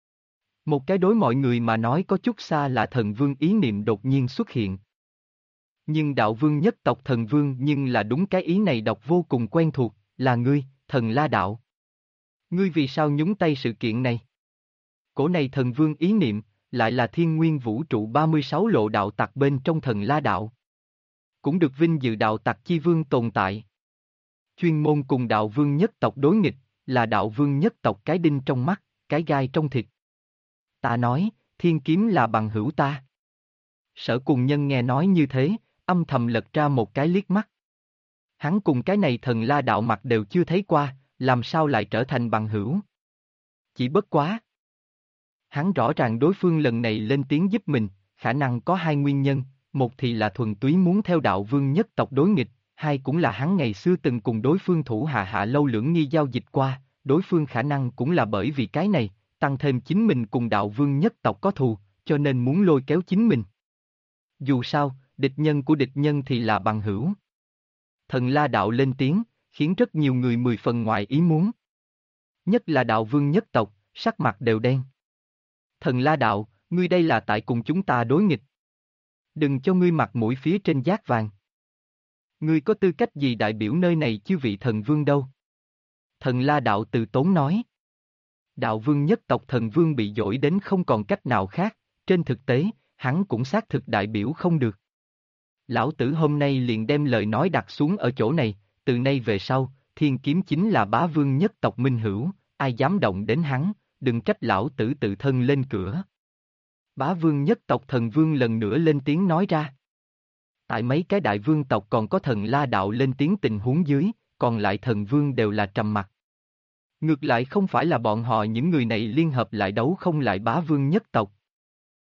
Một cái đối mọi người mà nói có chút xa lạ thần vương ý niệm đột nhiên xuất hiện. Nhưng đạo vương nhất tộc thần vương nhưng là đúng cái ý này đọc vô cùng quen thuộc, là ngươi, thần La Đạo. Ngươi vì sao nhúng tay sự kiện này? Cổ này thần vương ý niệm, lại là thiên nguyên vũ trụ 36 lộ đạo tặc bên trong thần La Đạo. Cũng được vinh dự đạo tặc chi vương tồn tại. Chuyên môn cùng đạo vương nhất tộc đối nghịch, là đạo vương nhất tộc cái đinh trong mắt, cái gai trong thịt. Ta nói, thiên kiếm là bằng hữu ta. Sở Cùng Nhân nghe nói như thế, âm thầm lật ra một cái liếc mắt. Hắn cùng cái này thần La Đạo mặt đều chưa thấy qua, làm sao lại trở thành bằng hữu? Chỉ bất quá. Hắn rõ ràng đối phương lần này lên tiếng giúp mình, khả năng có hai nguyên nhân, một thì là thuần túy muốn theo đạo vương nhất tộc đối nghịch, hai cũng là hắn ngày xưa từng cùng đối phương thủ hạ lâu lưỡng nghi giao dịch qua, đối phương khả năng cũng là bởi vì cái này, tăng thêm chính mình cùng đạo vương nhất tộc có thù, cho nên muốn lôi kéo chính mình. Dù sao, địch nhân của địch nhân thì là bằng hữu. Thần La Đạo lên tiếng, khiến rất nhiều người mười phần ngoài ý muốn. Nhất là đạo vương nhất tộc, sắc mặt đều đen. Thần La Đạo, ngươi đây là tại cùng chúng ta đối nghịch. Đừng cho ngươi mặt mũi phía trên giác vàng. Ngươi có tư cách gì đại biểu nơi này chư vị thần vương đâu? Thần La Đạo từ tốn nói. Đạo vương nhất tộc thần vương bị dỗi đến không còn cách nào khác, trên thực tế, hắn cũng xác thực đại biểu không được. Lão tử hôm nay liền đem lời nói đặt xuống ở chỗ này, từ nay về sau, thiên kiếm chính là bá vương nhất tộc minh hữu, ai dám động đến hắn, đừng trách lão tử tự thân lên cửa. Bá vương nhất tộc thần vương lần nữa lên tiếng nói ra. Tại mấy cái đại vương tộc còn có thần La Đạo lên tiếng tình huống dưới, còn lại thần vương đều là trầm mặc. Ngược lại không phải là bọn họ những người này liên hợp lại đấu không lại bá vương nhất tộc.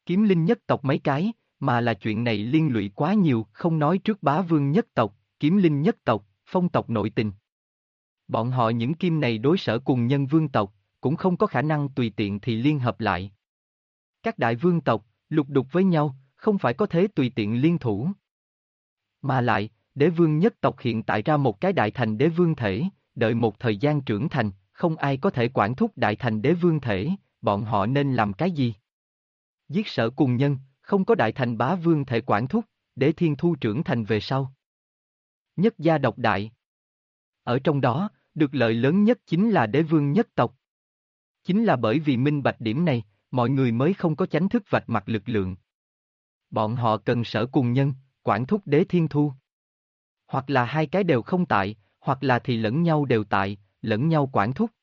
kiếm linh nhất tộc mấy cái, mà là chuyện này liên lụy quá nhiều, không nói trước bá vương nhất tộc, kiếm linh nhất tộc, phong tộc nội tình. Bọn họ những kim này đối sở cùng nhân vương tộc, cũng không có khả năng tùy tiện thì liên hợp lại. Các đại vương tộc, lục đục với nhau, không phải có thế tùy tiện liên thủ. Mà lại, đế vương nhất tộc hiện tại ra một cái đại thành đế vương thể, đợi một thời gian trưởng thành, không ai có thể quản thúc đại thành đế vương thể, bọn họ nên làm cái gì? Giết sở cùng nhân, không có đại thành bá vương thể quản thúc, để thiên thu trưởng thành về sau. Nhất gia độc đại. Ở trong đó, được lợi lớn nhất chính là đế vương nhất tộc. Chính là bởi vì minh bạch điểm này, mọi người mới không có chánh thức vạch mặt lực lượng. Bọn họ cần sở cùng nhân, quản thúc đế thiên thu. Hoặc là hai cái đều không tại, hoặc là thì lẫn nhau đều tại, lẫn nhau quản thúc.